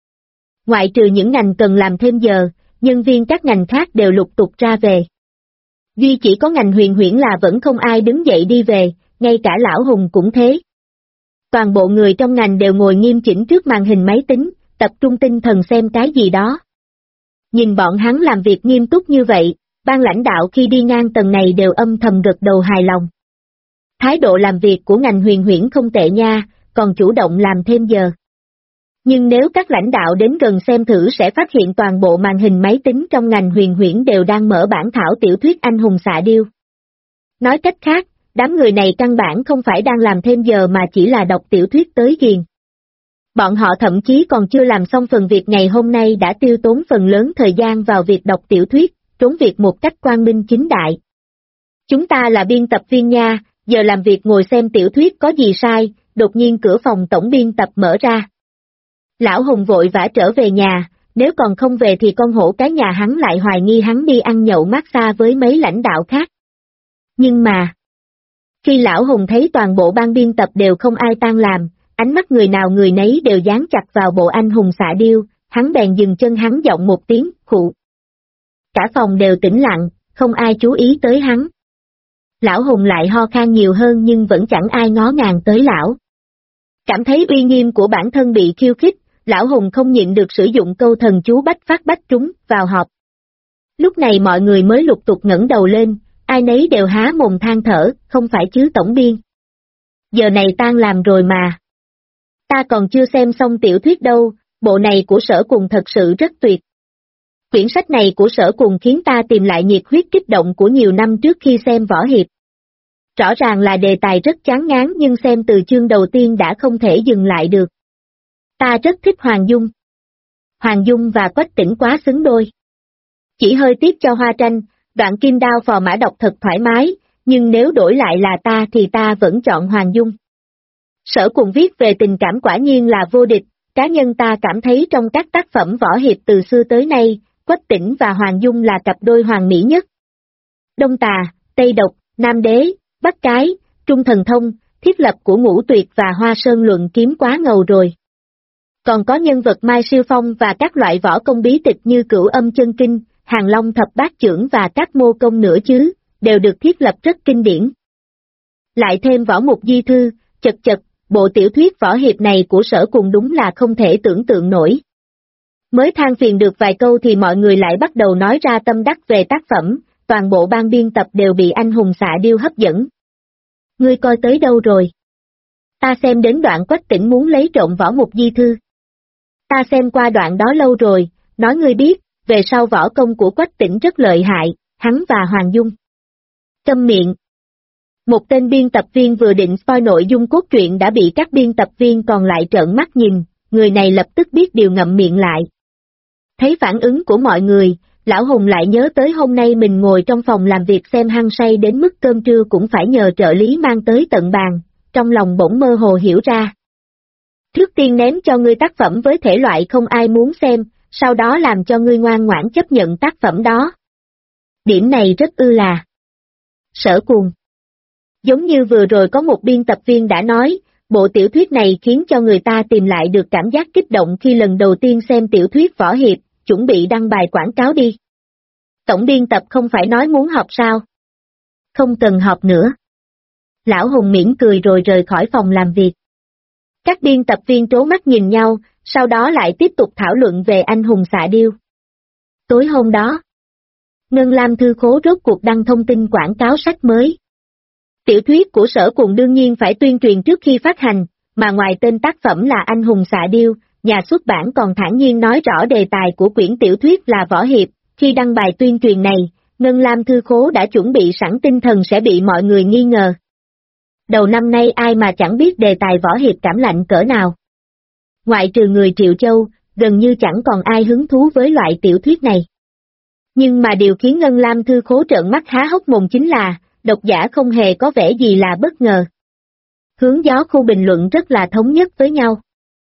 Ngoại trừ những ngành cần làm thêm giờ, nhân viên các ngành khác đều lục tục ra về. Duy chỉ có ngành huyền huyễn là vẫn không ai đứng dậy đi về, ngay cả Lão Hùng cũng thế. Toàn bộ người trong ngành đều ngồi nghiêm chỉnh trước màn hình máy tính, tập trung tinh thần xem cái gì đó. Nhìn bọn hắn làm việc nghiêm túc như vậy, ban lãnh đạo khi đi ngang tầng này đều âm thầm gật đầu hài lòng. Thái độ làm việc của ngành huyền huyễn không tệ nha, còn chủ động làm thêm giờ. Nhưng nếu các lãnh đạo đến gần xem thử sẽ phát hiện toàn bộ màn hình máy tính trong ngành huyền huyễn đều đang mở bản thảo tiểu thuyết anh hùng xạ điêu. Nói cách khác, đám người này căn bản không phải đang làm thêm giờ mà chỉ là đọc tiểu thuyết tới ghiền. Bọn họ thậm chí còn chưa làm xong phần việc ngày hôm nay đã tiêu tốn phần lớn thời gian vào việc đọc tiểu thuyết, trốn việc một cách quang minh chính đại. Chúng ta là biên tập viên nha, giờ làm việc ngồi xem tiểu thuyết có gì sai, đột nhiên cửa phòng tổng biên tập mở ra. Lão Hùng vội vã trở về nhà, nếu còn không về thì con hổ cái nhà hắn lại hoài nghi hắn đi ăn nhậu massage với mấy lãnh đạo khác. Nhưng mà, khi Lão Hùng thấy toàn bộ ban biên tập đều không ai tan làm, ánh mắt người nào người nấy đều dán chặt vào bộ anh hùng xạ điêu, hắn bèn dừng chân hắn giọng một tiếng, khụ. Cả phòng đều tĩnh lặng, không ai chú ý tới hắn. Lão Hùng lại ho khan nhiều hơn nhưng vẫn chẳng ai ngó ngàng tới lão. Cảm thấy uy nghiêm của bản thân bị khiêu khích, Lão Hùng không nhịn được sử dụng câu thần chú bách phát bách trúng vào họp. Lúc này mọi người mới lục tục ngẩng đầu lên, ai nấy đều há mồm than thở, không phải chứ tổng biên. Giờ này tan làm rồi mà. Ta còn chưa xem xong tiểu thuyết đâu, bộ này của Sở Cùng thật sự rất tuyệt. Quyển sách này của Sở Cùng khiến ta tìm lại nhiệt huyết kích động của nhiều năm trước khi xem võ hiệp. Rõ ràng là đề tài rất chán ngán nhưng xem từ chương đầu tiên đã không thể dừng lại được. Ta rất thích Hoàng Dung. Hoàng Dung và Quách Tĩnh quá xứng đôi. Chỉ hơi tiếc cho Hoa Tranh, đoạn kim đao phò mã đọc thật thoải mái, nhưng nếu đổi lại là ta thì ta vẫn chọn Hoàng Dung. Sở Cùng viết về tình cảm quả nhiên là vô địch, cá nhân ta cảm thấy trong các tác phẩm võ hiệp từ xưa tới nay, Quách Tĩnh và Hoàng Dung là cặp đôi hoàn mỹ nhất. Đông Tà, Tây Độc, Nam Đế, Bắc Cái, Trung Thần Thông, thiết lập của Ngũ Tuyệt và Hoa Sơn Luận Kiếm quá ngầu rồi. Còn có nhân vật Mai Siêu Phong và các loại võ công bí tịch như Cửu Âm Chân Kinh, Hàng Long Thập Bát Chưởng và các mô công nữa chứ, đều được thiết lập rất kinh điển. Lại thêm võ mục di thư, chật chật, bộ tiểu thuyết võ hiệp này của Sở Cùng đúng là không thể tưởng tượng nổi. Mới than phiền được vài câu thì mọi người lại bắt đầu nói ra tâm đắc về tác phẩm, toàn bộ ban biên tập đều bị anh hùng xạ điêu hấp dẫn. Ngươi coi tới đâu rồi? Ta xem đến đoạn Quách Tĩnh muốn lấy trộm võ mục di thư. Ta xem qua đoạn đó lâu rồi, nói ngươi biết, về sau võ công của Quách Tĩnh rất lợi hại, hắn và Hoàng Dung. Câm miệng. Một tên biên tập viên vừa định spoil nội dung cốt truyện đã bị các biên tập viên còn lại trợn mắt nhìn, người này lập tức biết điều ngậm miệng lại. Thấy phản ứng của mọi người, Lão Hùng lại nhớ tới hôm nay mình ngồi trong phòng làm việc xem hăng say đến mức cơm trưa cũng phải nhờ trợ lý mang tới tận bàn, trong lòng bỗng mơ hồ hiểu ra. Trước tiên ném cho ngươi tác phẩm với thể loại không ai muốn xem, sau đó làm cho ngươi ngoan ngoãn chấp nhận tác phẩm đó. Điểm này rất là Sở Cuồng. Giống như vừa rồi có một biên tập viên đã nói, bộ tiểu thuyết này khiến cho người ta tìm lại được cảm giác kích động khi lần đầu tiên xem tiểu thuyết võ hiệp, chuẩn bị đăng bài quảng cáo đi. Tổng biên tập không phải nói muốn họp sao? Không cần họp nữa. Lão Hùng mỉm cười rồi rời khỏi phòng làm việc. Các biên tập viên trố mắt nhìn nhau, sau đó lại tiếp tục thảo luận về anh hùng xạ điêu. Tối hôm đó, Ngân Lam Thư Khố rốt cuộc đăng thông tin quảng cáo sách mới. Tiểu thuyết của Sở Cuồng đương nhiên phải tuyên truyền trước khi phát hành, mà ngoài tên tác phẩm là Anh hùng xạ điêu, nhà xuất bản còn thản nhiên nói rõ đề tài của quyển tiểu thuyết là võ hiệp. Khi đăng bài tuyên truyền này, Ngân Lam Thư Khố đã chuẩn bị sẵn tinh thần sẽ bị mọi người nghi ngờ. Đầu năm nay ai mà chẳng biết đề tài võ hiệp cảm lạnh cỡ nào. Ngoại trừ người Triệu Châu, gần như chẳng còn ai hứng thú với loại tiểu thuyết này. Nhưng mà điều khiến Ngân Lam Thư Khố trợn mắt há hốc mồm chính là, độc giả không hề có vẻ gì là bất ngờ. Hướng gió khu bình luận rất là thống nhất với nhau.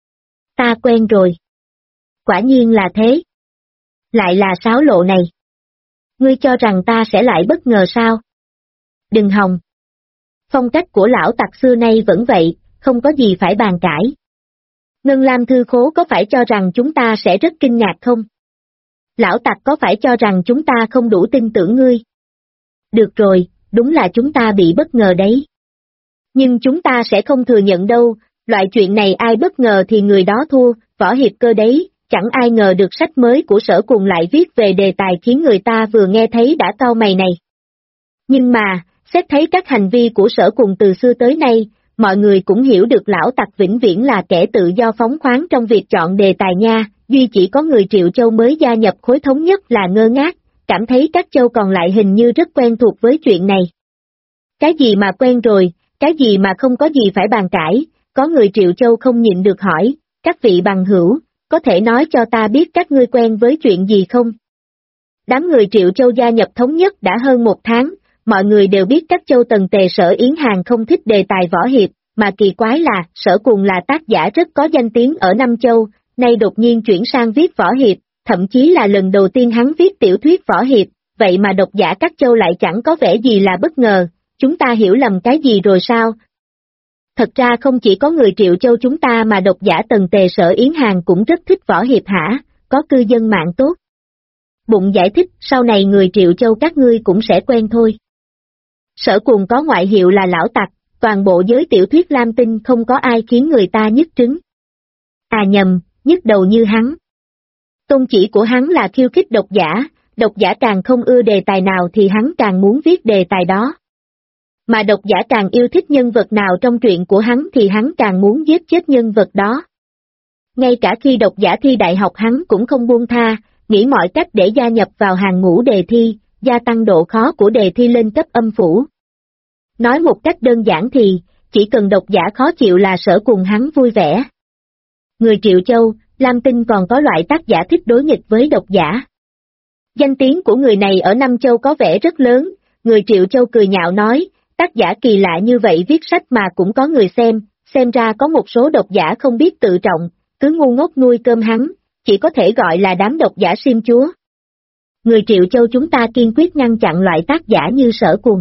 Ta quen rồi. Quả nhiên là thế. Lại là sáo lộ này. Ngươi cho rằng ta sẽ lại bất ngờ sao? Đừng hòng. Phong cách của lão tặc xưa nay vẫn vậy, không có gì phải bàn cãi. Ngân Lam Thư Khố có phải cho rằng chúng ta sẽ rất kinh ngạc không? Lão tặc có phải cho rằng chúng ta không đủ tin tưởng ngươi? Được rồi, đúng là chúng ta bị bất ngờ đấy. Nhưng chúng ta sẽ không thừa nhận đâu, loại chuyện này ai bất ngờ thì người đó thua, võ hiệp cơ đấy, chẳng ai ngờ được sách mới của Sở Cuồng lại viết về đề tài khiến người ta vừa nghe thấy đã cau mày này. Nhưng mà, xét thấy các hành vi của Sở Cuồng từ xưa tới nay, mọi người cũng hiểu được lão tặc vĩnh viễn là kẻ tự do phóng khoáng trong việc chọn đề tài nha, duy chỉ có người Triệu Châu mới gia nhập khối thống nhất là ngơ ngác, cảm thấy các châu còn lại hình như rất quen thuộc với chuyện này. Cái gì mà quen rồi, cái gì mà không có gì phải bàn cãi, có người Triệu Châu không nhịn được hỏi, các vị bằng hữu, có thể nói cho ta biết các ngươi quen với chuyện gì không? Đám người Triệu Châu gia nhập thống nhất đã hơn 1 tháng, mọi người đều biết các châu Tần Tề Sở Yến Hàng không thích đề tài võ hiệp, mà kỳ quái là Sở Cuồng là tác giả rất có danh tiếng ở Nam Châu, nay đột nhiên chuyển sang viết võ hiệp, thậm chí là lần đầu tiên hắn viết tiểu thuyết võ hiệp, vậy mà độc giả các châu lại chẳng có vẻ gì là bất ngờ, chúng ta hiểu lầm cái gì rồi sao? Thật ra không chỉ có người Triệu Châu chúng ta mà độc giả Tần Tề Sở Yến Hàng cũng rất thích võ hiệp hả, có cư dân mạng tốt. Bụng giải thích, sau này người Triệu Châu các ngươi cũng sẽ quen thôi. Sở Cuồng có ngoại hiệu là lão tặc, toàn bộ giới tiểu thuyết Lam Tinh không có ai khiến người ta nhức trứng. À nhầm, nhức đầu như hắn. Tôn chỉ của hắn là khiêu khích độc giả càng không ưa đề tài nào thì hắn càng muốn viết đề tài đó. Mà độc giả càng yêu thích nhân vật nào trong truyện của hắn thì hắn càng muốn giết chết nhân vật đó. Ngay cả khi độc giả thi đại học hắn cũng không buông tha, nghĩ mọi cách để gia nhập vào hàng ngũ đề thi, gia tăng độ khó của đề thi lên cấp âm phủ. Nói một cách đơn giản thì, chỉ cần độc giả khó chịu là Sở Cuồng hắn vui vẻ. Người Triệu Châu, Lam Tinh còn có loại tác giả thích đối nghịch với độc giả. Danh tiếng của người này ở Nam Châu có vẻ rất lớn, người Triệu Châu cười nhạo nói, tác giả kỳ lạ như vậy viết sách mà cũng có người xem ra có một số độc giả không biết tự trọng, cứ ngu ngốc nuôi cơm hắn, chỉ có thể gọi là đám độc giả sim chúa. Người Triệu Châu chúng ta kiên quyết ngăn chặn loại tác giả như Sở Cuồng.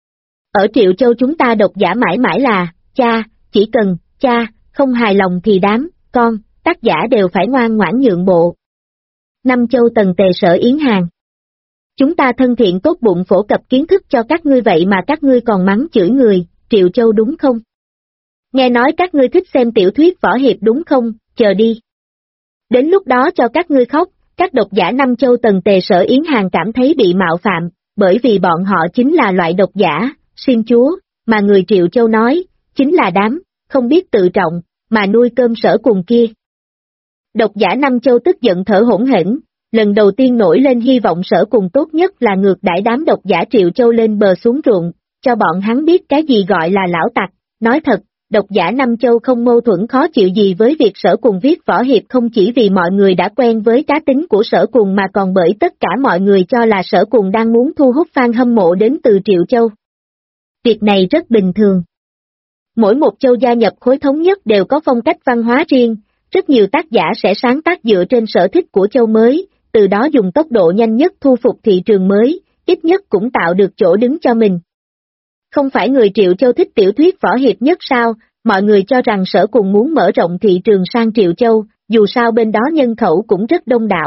Ở Triệu Châu chúng ta độc giả mãi mãi là, cha, chỉ cần, cha, không hài lòng thì đám, con, tác giả đều phải ngoan ngoãn nhượng bộ. Nam Châu Tần Tề Sở Yến Hàng. Chúng ta thân thiện tốt bụng phổ cập kiến thức cho các ngươi vậy mà các ngươi còn mắng chửi người, Triệu Châu đúng không? Nghe nói các ngươi thích xem tiểu thuyết võ hiệp đúng không, chờ đi. Đến lúc đó cho các ngươi khóc, các độc giả Nam Châu Tần Tề Sở Yến Hàng cảm thấy bị mạo phạm, bởi vì bọn họ chính là loại độc giả, sim chúa, mà người Triệu Châu nói, chính là đám, không biết tự trọng, mà nuôi cơm Sở Cuồng kia. Độc giả Nam Châu tức giận thở hổn hển, lần đầu tiên nổi lên hy vọng Sở Cùng tốt nhất là ngược đãi đám độc giả Triệu Châu lên bờ xuống ruộng, cho bọn hắn biết cái gì gọi là lão tặc. Nói thật, độc giả Nam Châu không mâu thuẫn khó chịu gì với việc Sở Cùng viết võ hiệp, không chỉ vì mọi người đã quen với cá tính của Sở Cùng mà còn bởi tất cả mọi người cho là Sở Cùng đang muốn thu hút fan hâm mộ đến từ Triệu Châu. Việc này rất bình thường. Mỗi một châu gia nhập khối thống nhất đều có phong cách văn hóa riêng, rất nhiều tác giả sẽ sáng tác dựa trên sở thích của châu mới, từ đó dùng tốc độ nhanh nhất thu phục thị trường mới, ít nhất cũng tạo được chỗ đứng cho mình. Không phải người Triệu Châu thích tiểu thuyết võ hiệp nhất sao, mọi người cho rằng Sở Cùng muốn mở rộng thị trường sang Triệu Châu, dù sao bên đó nhân khẩu cũng rất đông đảo.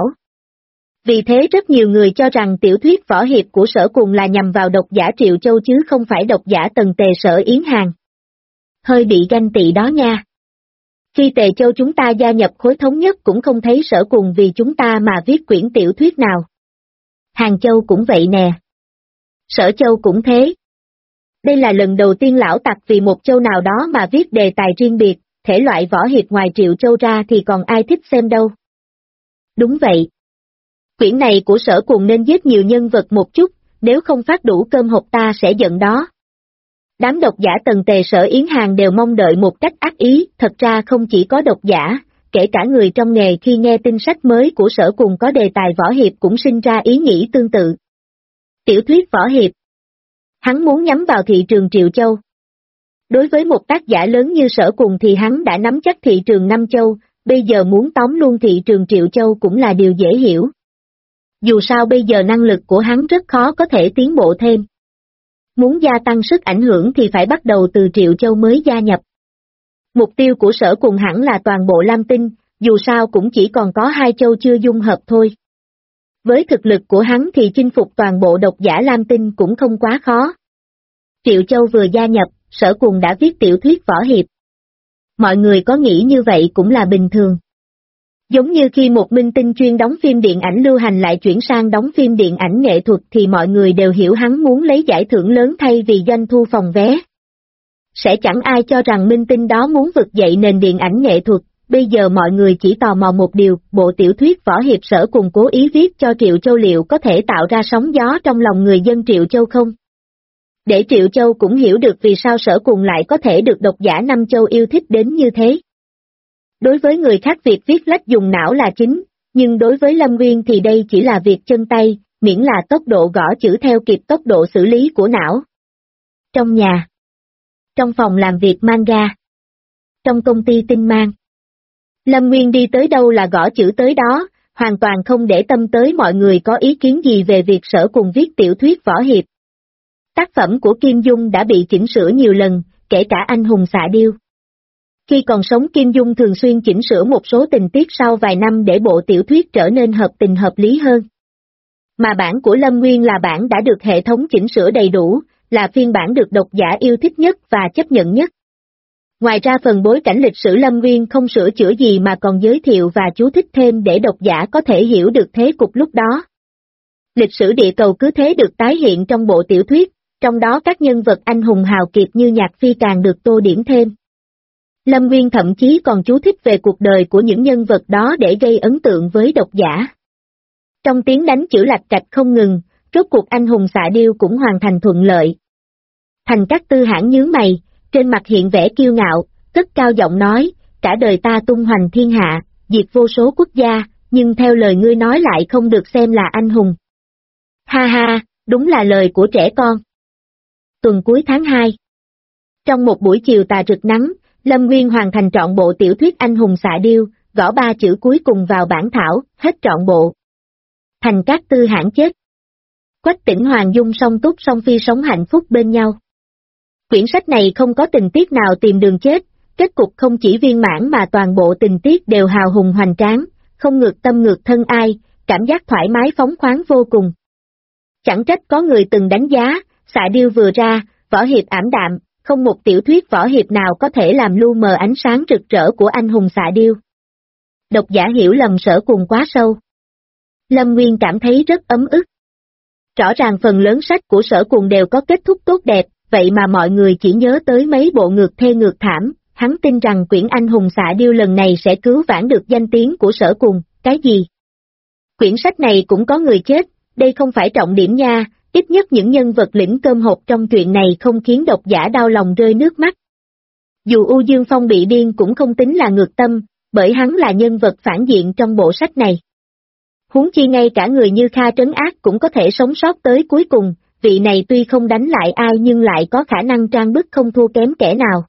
Vì thế rất nhiều người cho rằng tiểu thuyết võ hiệp của Sở Cùng là nhằm vào độc giả Triệu Châu chứ không phải độc giả Tần Tề Sở Yến Hàng. Hơi bị ganh tị đó nha. Khi Tề Châu chúng ta gia nhập khối thống nhất cũng không thấy Sở Cùng vì chúng ta mà viết quyển tiểu thuyết nào. Hàng Châu cũng vậy nè. Sở Châu cũng thế. Đây là lần đầu tiên lão tặc vì một châu nào đó mà viết đề tài riêng biệt, thể loại võ hiệp ngoài Triệu Châu ra thì còn ai thích xem đâu. Đúng vậy. Quyển này của Sở Cùng nên giết nhiều nhân vật một chút, nếu không phát đủ cơm hộp ta sẽ giận đó. Đám độc giả Tần Tề Sở Yến Hàng đều mong đợi một cách ác ý, thật ra không chỉ có độc giả, kể cả người trong nghề khi nghe tin sách mới của Sở Cùng có đề tài võ hiệp cũng sinh ra ý nghĩ tương tự. Tiểu thuyết võ hiệp. Hắn muốn nhắm vào thị trường Triệu Châu. Đối với một tác giả lớn như Sở Cùng thì hắn đã nắm chắc thị trường Nam Châu, bây giờ muốn tóm luôn thị trường Triệu Châu cũng là điều dễ hiểu. Dù sao bây giờ năng lực của hắn rất khó có thể tiến bộ thêm. Muốn gia tăng sức ảnh hưởng thì phải bắt đầu từ Triệu Châu mới gia nhập. Mục tiêu của Sở Cùng hẳn là toàn bộ Lam Tinh, dù sao cũng chỉ còn có 2 châu chưa dung hợp thôi. Với thực lực của hắn thì chinh phục toàn bộ độc giả Lam Tinh cũng không quá khó. Triệu Châu vừa gia nhập, Sở Cùng đã viết tiểu thuyết võ hiệp. Mọi người có nghĩ như vậy cũng là bình thường. Giống như khi một minh tinh chuyên đóng phim điện ảnh lưu hành lại chuyển sang đóng phim điện ảnh nghệ thuật thì mọi người đều hiểu hắn muốn lấy giải thưởng lớn thay vì doanh thu phòng vé. Sẽ chẳng ai cho rằng minh tinh đó muốn vực dậy nền điện ảnh nghệ thuật, bây giờ mọi người chỉ tò mò một điều, bộ tiểu thuyết võ hiệp Sở Cùng cố ý viết cho Triệu Châu liệu có thể tạo ra sóng gió trong lòng người dân Triệu Châu không? Để Triệu Châu cũng hiểu được vì sao Sở Cùng lại có thể được độc giả Nam Châu yêu thích đến như thế. Đối với người khác việc viết lách dùng não là chính, nhưng đối với Lâm Nguyên thì đây chỉ là việc chân tay, miễn là tốc độ gõ chữ theo kịp tốc độ xử lý của não. Trong nhà. Trong phòng làm việc manga. Trong công ty tinh mang. Lâm Nguyên đi tới đâu là gõ chữ tới đó, hoàn toàn không để tâm tới mọi người có ý kiến gì về việc Sở Cùng viết tiểu thuyết võ hiệp. Tác phẩm của Kim Dung đã bị chỉnh sửa nhiều lần, kể cả Anh Hùng Xạ Điêu. Khi còn sống Kim Dung thường xuyên chỉnh sửa một số tình tiết sau vài năm để bộ tiểu thuyết trở nên hợp tình hợp lý hơn. Mà bản của Lâm Nguyên là bản đã được hệ thống chỉnh sửa đầy đủ, là phiên bản được độc giả yêu thích nhất và chấp nhận nhất. Ngoài ra phần bối cảnh lịch sử Lâm Nguyên không sửa chữa gì mà còn giới thiệu và chú thích thêm để độc giả có thể hiểu được thế cục lúc đó. Lịch sử địa cầu cứ thế được tái hiện trong bộ tiểu thuyết, trong đó các nhân vật anh hùng hào kiệt như Nhạc Phi càng được tô điểm thêm. Lâm Nguyên thậm chí còn chú thích về cuộc đời của những nhân vật đó để gây ấn tượng với độc giả. Trong tiếng đánh chữ lạch cạch không ngừng, rốt cuộc Anh Hùng Xạ Điêu cũng hoàn thành thuận lợi. Thành Các Tư hãn nhướng mày, trên mặt hiện vẻ kiêu ngạo, cất cao giọng nói, cả đời ta tung hoành thiên hạ, diệt vô số quốc gia, nhưng theo lời ngươi nói lại không được xem là anh hùng. Ha ha, đúng là lời của trẻ con. Tuần cuối tháng 2. Trong một buổi chiều tà rực nắng, Lâm Nguyên hoàn thành trọn bộ tiểu thuyết Anh Hùng Xạ Điêu, gõ 3 chữ cuối cùng vào bản thảo, hết trọn bộ. Thành Các Tư hãn chết. Quách Tĩnh Hoàng Dung song túc song phi sống hạnh phúc bên nhau. Quyển sách này không có tình tiết nào tìm đường chết, kết cục không chỉ viên mãn mà toàn bộ tình tiết đều hào hùng hoành tráng, không ngược tâm ngược thân ai, cảm giác thoải mái phóng khoáng vô cùng. Chẳng trách có người từng đánh giá, Xạ Điêu vừa ra, võ hiệp ảm đạm, không một tiểu thuyết võ hiệp nào có thể làm lu mờ ánh sáng rực rỡ của Anh Hùng Xạ Điêu. Độc giả hiểu lầm Sở Cùng quá sâu. Lâm Nguyên cảm thấy rất ấm ức. Rõ ràng phần lớn sách của Sở Cùng đều có kết thúc tốt đẹp, vậy mà mọi người chỉ nhớ tới mấy bộ ngược thê ngược thảm, hắn tin rằng quyển Anh Hùng Xạ Điêu lần này sẽ cứu vãn được danh tiếng của Sở Cùng, cái gì? Quyển sách này cũng có người chết, đây không phải trọng điểm nha, ít nhất những nhân vật lĩnh cơm hộp trong truyện này không khiến độc giả đau lòng rơi nước mắt. Dù U Dương Phong bị điên cũng không tính là ngược tâm, bởi hắn là nhân vật phản diện trong bộ sách này. Huống chi ngay cả người như Kha Trấn Ác cũng có thể sống sót tới cuối cùng, vị này tuy không đánh lại ai nhưng lại có khả năng trang bức không thua kém kẻ nào.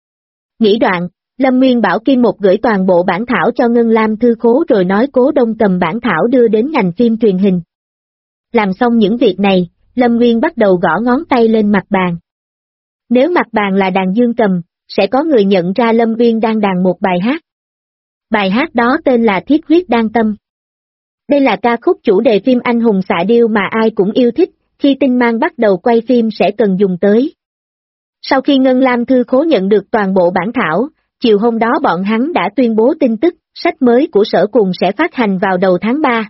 Nghĩ đoạn, Lâm Nguyên bảo Kim Một gửi toàn bộ bản thảo cho Ngân Lam Thư Khố rồi nói Cố Đông cầm bản thảo đưa đến ngành phim truyền hình. Làm xong những việc này, Lâm Nguyên bắt đầu gõ ngón tay lên mặt bàn. Nếu mặt bàn là đàn dương cầm, sẽ có người nhận ra Lâm Nguyên đang đàn một bài hát. Bài hát đó tên là Thiết Huyết Đan Tâm. Đây là ca khúc chủ đề phim Anh Hùng Xạ Điêu mà ai cũng yêu thích, khi Tinh Mang bắt đầu quay phim sẽ cần dùng tới. Sau khi Ngân Lam Thư Khố nhận được toàn bộ bản thảo, chiều hôm đó bọn hắn đã tuyên bố tin tức, sách mới của Sở Cùng sẽ phát hành vào đầu tháng 3.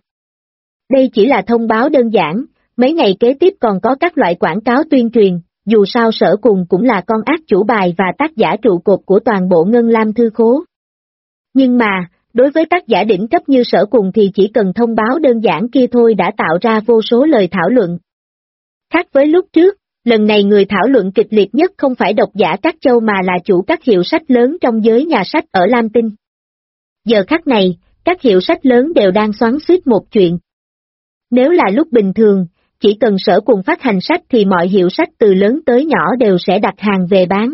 Đây chỉ là thông báo đơn giản, mấy ngày kế tiếp còn có các loại quảng cáo tuyên truyền, dù sao Sở Cùng cũng là con ác chủ bài và tác giả trụ cột của toàn bộ Ngân Lam Thư Khố. Nhưng mà, đối với tác giả đỉnh cấp như Sở Cùng thì chỉ cần thông báo đơn giản kia thôi đã tạo ra vô số lời thảo luận. Khác với lúc trước, lần này người thảo luận kịch liệt nhất không phải độc giả các châu mà là chủ các hiệu sách lớn trong giới nhà sách ở Lam Tinh. Giờ khắc này, các hiệu sách lớn đều đang xoắn xuýt một chuyện. Nếu là lúc bình thường, chỉ cần Sở Cùng phát hành sách thì mọi hiệu sách từ lớn tới nhỏ đều sẽ đặt hàng về bán.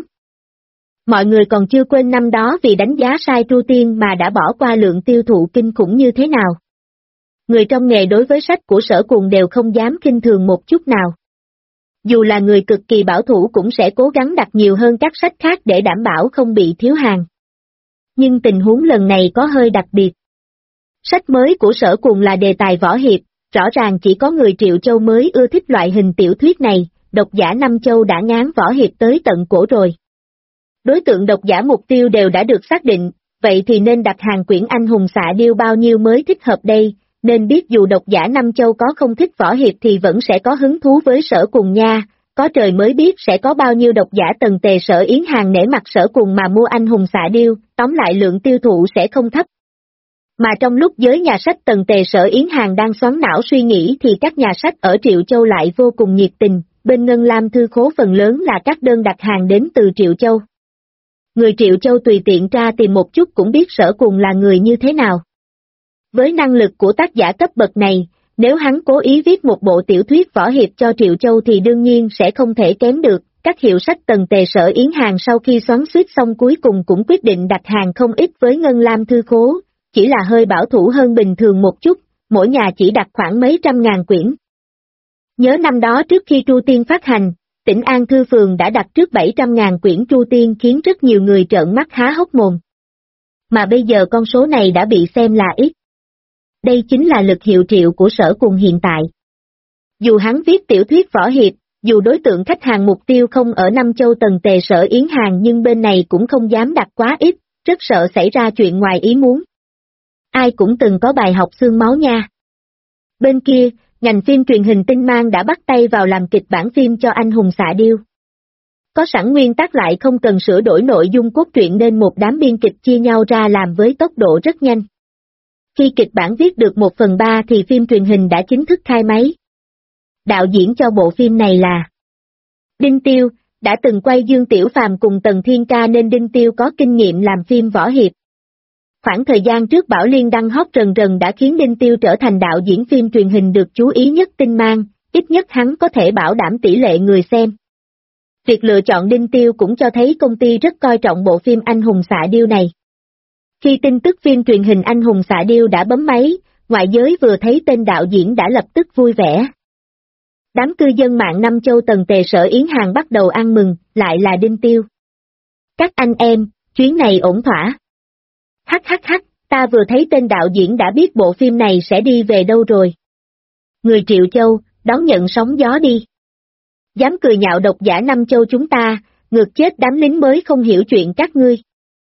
Mọi người còn chưa quên năm đó vì đánh giá sai Tru Tiên mà đã bỏ qua lượng tiêu thụ kinh khủng như thế nào. Người trong nghề đối với sách của Sở Cùng đều không dám khinh thường một chút nào. Dù là người cực kỳ bảo thủ cũng sẽ cố gắng đặt nhiều hơn các sách khác để đảm bảo không bị thiếu hàng. Nhưng tình huống lần này có hơi đặc biệt. Sách mới của Sở Cùng là đề tài võ hiệp, rõ ràng chỉ có người Triệu Châu mới ưa thích loại hình tiểu thuyết này, độc giả Nam Châu đã ngán võ hiệp tới tận cổ rồi. Đối tượng độc giả mục tiêu đều đã được xác định, vậy thì nên đặt hàng quyển Anh Hùng Xạ Điêu bao nhiêu mới thích hợp đây, nên biết dù độc giả Nam Châu có không thích võ hiệp thì vẫn sẽ có hứng thú với Sở Cùng nha, có trời mới biết sẽ có bao nhiêu độc giả Tần Tề Sở Yến Hàng nể mặt Sở Cùng mà mua Anh Hùng Xạ Điêu, tóm lại lượng tiêu thụ sẽ không thấp. Mà trong lúc giới nhà sách Tần Tề Sở Yến Hàng đang xoắn não suy nghĩ thì các nhà sách ở Triệu Châu lại vô cùng nhiệt tình, bên Ngân Lam Thư Khố phần lớn là các đơn đặt hàng đến từ Triệu Châu. Người Triệu Châu tùy tiện tra tìm một chút cũng biết Sở Cùng là người như thế nào. Với năng lực của tác giả cấp bậc này, nếu hắn cố ý viết một bộ tiểu thuyết võ hiệp cho Triệu Châu thì đương nhiên sẽ không thể kém được. Các hiệu sách Tần Tề Sở Yến Hàng sau khi xoắn xuýt xong cuối cùng cũng quyết định đặt hàng không ít với Ngân Lam Thư Khố, chỉ là hơi bảo thủ hơn bình thường một chút, mỗi nhà chỉ đặt khoảng mấy trăm ngàn quyển. Nhớ năm đó trước khi Tru Tiên phát hành, Tỉnh An Thư Phường đã đặt trước 700.000 quyển Tru Tiên khiến rất nhiều người trợn mắt há hốc mồm. Mà bây giờ con số này đã bị xem là ít. Đây chính là lực hiệu triệu của Sở Cùng hiện tại. Dù hắn viết tiểu thuyết võ hiệp, dù đối tượng khách hàng mục tiêu không ở Nam Châu Tần Tề Sở Yến Hàng nhưng bên này cũng không dám đặt quá ít, rất sợ xảy ra chuyện ngoài ý muốn. Ai cũng từng có bài học xương máu nha. Bên kia, ngành phim truyền hình Tinh Mang đã bắt tay vào làm kịch bản phim cho Anh Hùng Xạ Điêu. Có sẵn nguyên tác lại không cần sửa đổi nội dung cốt truyện nên một đám biên kịch chia nhau ra làm với tốc độ rất nhanh. Khi kịch bản viết được 1/3 thì phim truyền hình đã chính thức khai máy. Đạo diễn cho bộ phim này là Đinh Tiêu, đã từng quay Dương Tiểu Phàm cùng Tần Thiên Ca nên Đinh Tiêu có kinh nghiệm làm phim võ hiệp. Khoảng thời gian trước Bảo Liên đăng hot rần rần đã khiến Đinh Tiêu trở thành đạo diễn phim truyền hình được chú ý nhất Tinh Mang, ít nhất hắn có thể bảo đảm tỷ lệ người xem. Việc lựa chọn Đinh Tiêu cũng cho thấy công ty rất coi trọng bộ phim Anh Hùng Xạ Điêu này. Khi tin tức phim truyền hình Anh Hùng Xạ Điêu đã bấm máy, ngoại giới vừa thấy tên đạo diễn đã lập tức vui vẻ. Đám cư dân mạng Nam Châu Tần Tề Sở Yến Hàng bắt đầu ăn mừng, lại là Đinh Tiêu. Các anh em, chuyến này ổn thỏa. Hắc, ta vừa thấy tên đạo diễn đã biết bộ phim này sẽ đi về đâu rồi. Người Triệu Châu, đón nhận sóng gió đi. Dám cười nhạo độc giả Nam Châu chúng ta, ngược chết đám lính mới không hiểu chuyện các ngươi.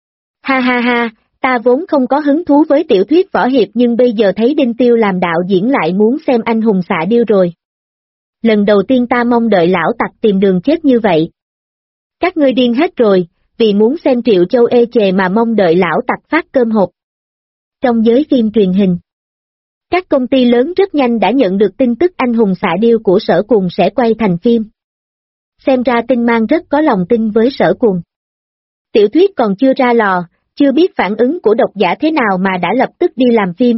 Ha, ta vốn không có hứng thú với tiểu thuyết võ hiệp nhưng bây giờ thấy Đinh Tiêu làm đạo diễn lại muốn xem Anh Hùng Xạ Điêu rồi. Lần đầu tiên ta mong đợi lão tặc tìm đường chết như vậy. Các ngươi điên hết rồi, vì muốn xem Triệu Châu ê chề mà mong đợi lão tặc phát cơm hộp. Trong giới phim truyền hình, Các công ty lớn rất nhanh đã nhận được tin tức anh hùng xạ điêu của Sở Cùng sẽ quay thành phim. Xem ra Tinh Mang rất có lòng tin với Sở Cùng. Tiểu thuyết còn chưa ra lò, chưa biết phản ứng của độc giả thế nào mà đã lập tức đi làm phim.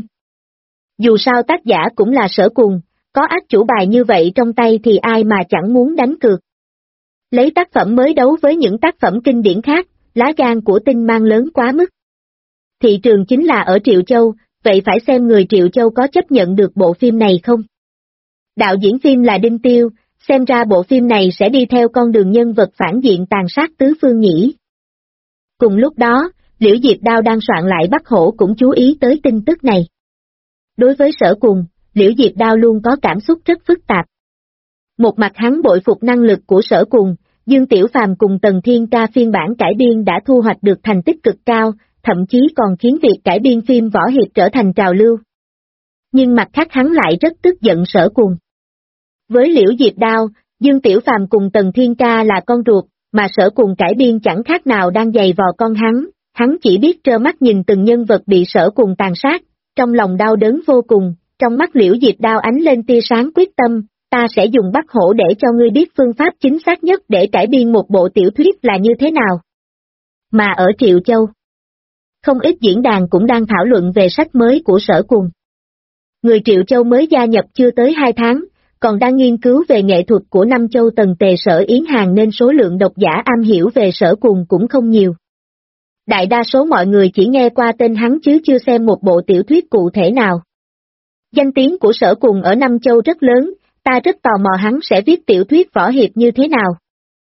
Dù sao tác giả cũng là Sở Cùng, có át chủ bài như vậy trong tay thì ai mà chẳng muốn đánh cược. Lấy tác phẩm mới đấu với những tác phẩm kinh điển khác, lá gan của Tinh Mang lớn quá mức. Thị trường chính là ở Triệu Châu, vậy phải xem người Triệu Châu có chấp nhận được bộ phim này không? Đạo diễn phim là Đinh Tiêu, xem ra bộ phim này sẽ đi theo con đường nhân vật phản diện tàn sát tứ phương nhỉ. Cùng lúc đó, Liễu Diệp Đao đang soạn lại Bắc Hổ cũng chú ý tới tin tức này. Đối với Sở Cùng, Liễu Diệp Đao luôn có cảm xúc rất phức tạp. Một mặt hắn bội phục năng lực của Sở Cùng, Dương Tiểu Phàm cùng Tần Thiên Ca phiên bản cải biên đã thu hoạch được thành tích cực cao, thậm chí còn khiến việc cải biên phim võ hiệp trở thành trào lưu. Nhưng mặt khác hắn lại rất tức giận Sở Cùng. Với Liễu Diệp Đao, Dương Tiểu Phàm cùng Tần Thiên Ca là con ruột, mà Sở Cùng cải biên chẳng khác nào đang giày vò con hắn chỉ biết trơ mắt nhìn từng nhân vật bị Sở Cùng tàn sát, trong lòng đau đớn vô cùng, trong mắt Liễu Diệp Đao ánh lên tia sáng quyết tâm, ta sẽ dùng Bắc Hổ để cho ngươi biết phương pháp chính xác nhất để cải biên một bộ tiểu thuyết là như thế nào. Mà ở Triệu Châu, không ít diễn đàn cũng đang thảo luận về sách mới của Sở Cùng. Người Triệu Châu mới gia nhập chưa tới 2 tháng, còn đang nghiên cứu về nghệ thuật của Nam Châu Tần Tề Sở Yến Hàng nên số lượng độc giả am hiểu về Sở Cùng cũng không nhiều. Đại đa số mọi người chỉ nghe qua tên hắn chứ chưa xem một bộ tiểu thuyết cụ thể nào. Danh tiếng của Sở Cùng ở Nam Châu rất lớn, ta rất tò mò hắn sẽ viết tiểu thuyết võ hiệp như thế nào.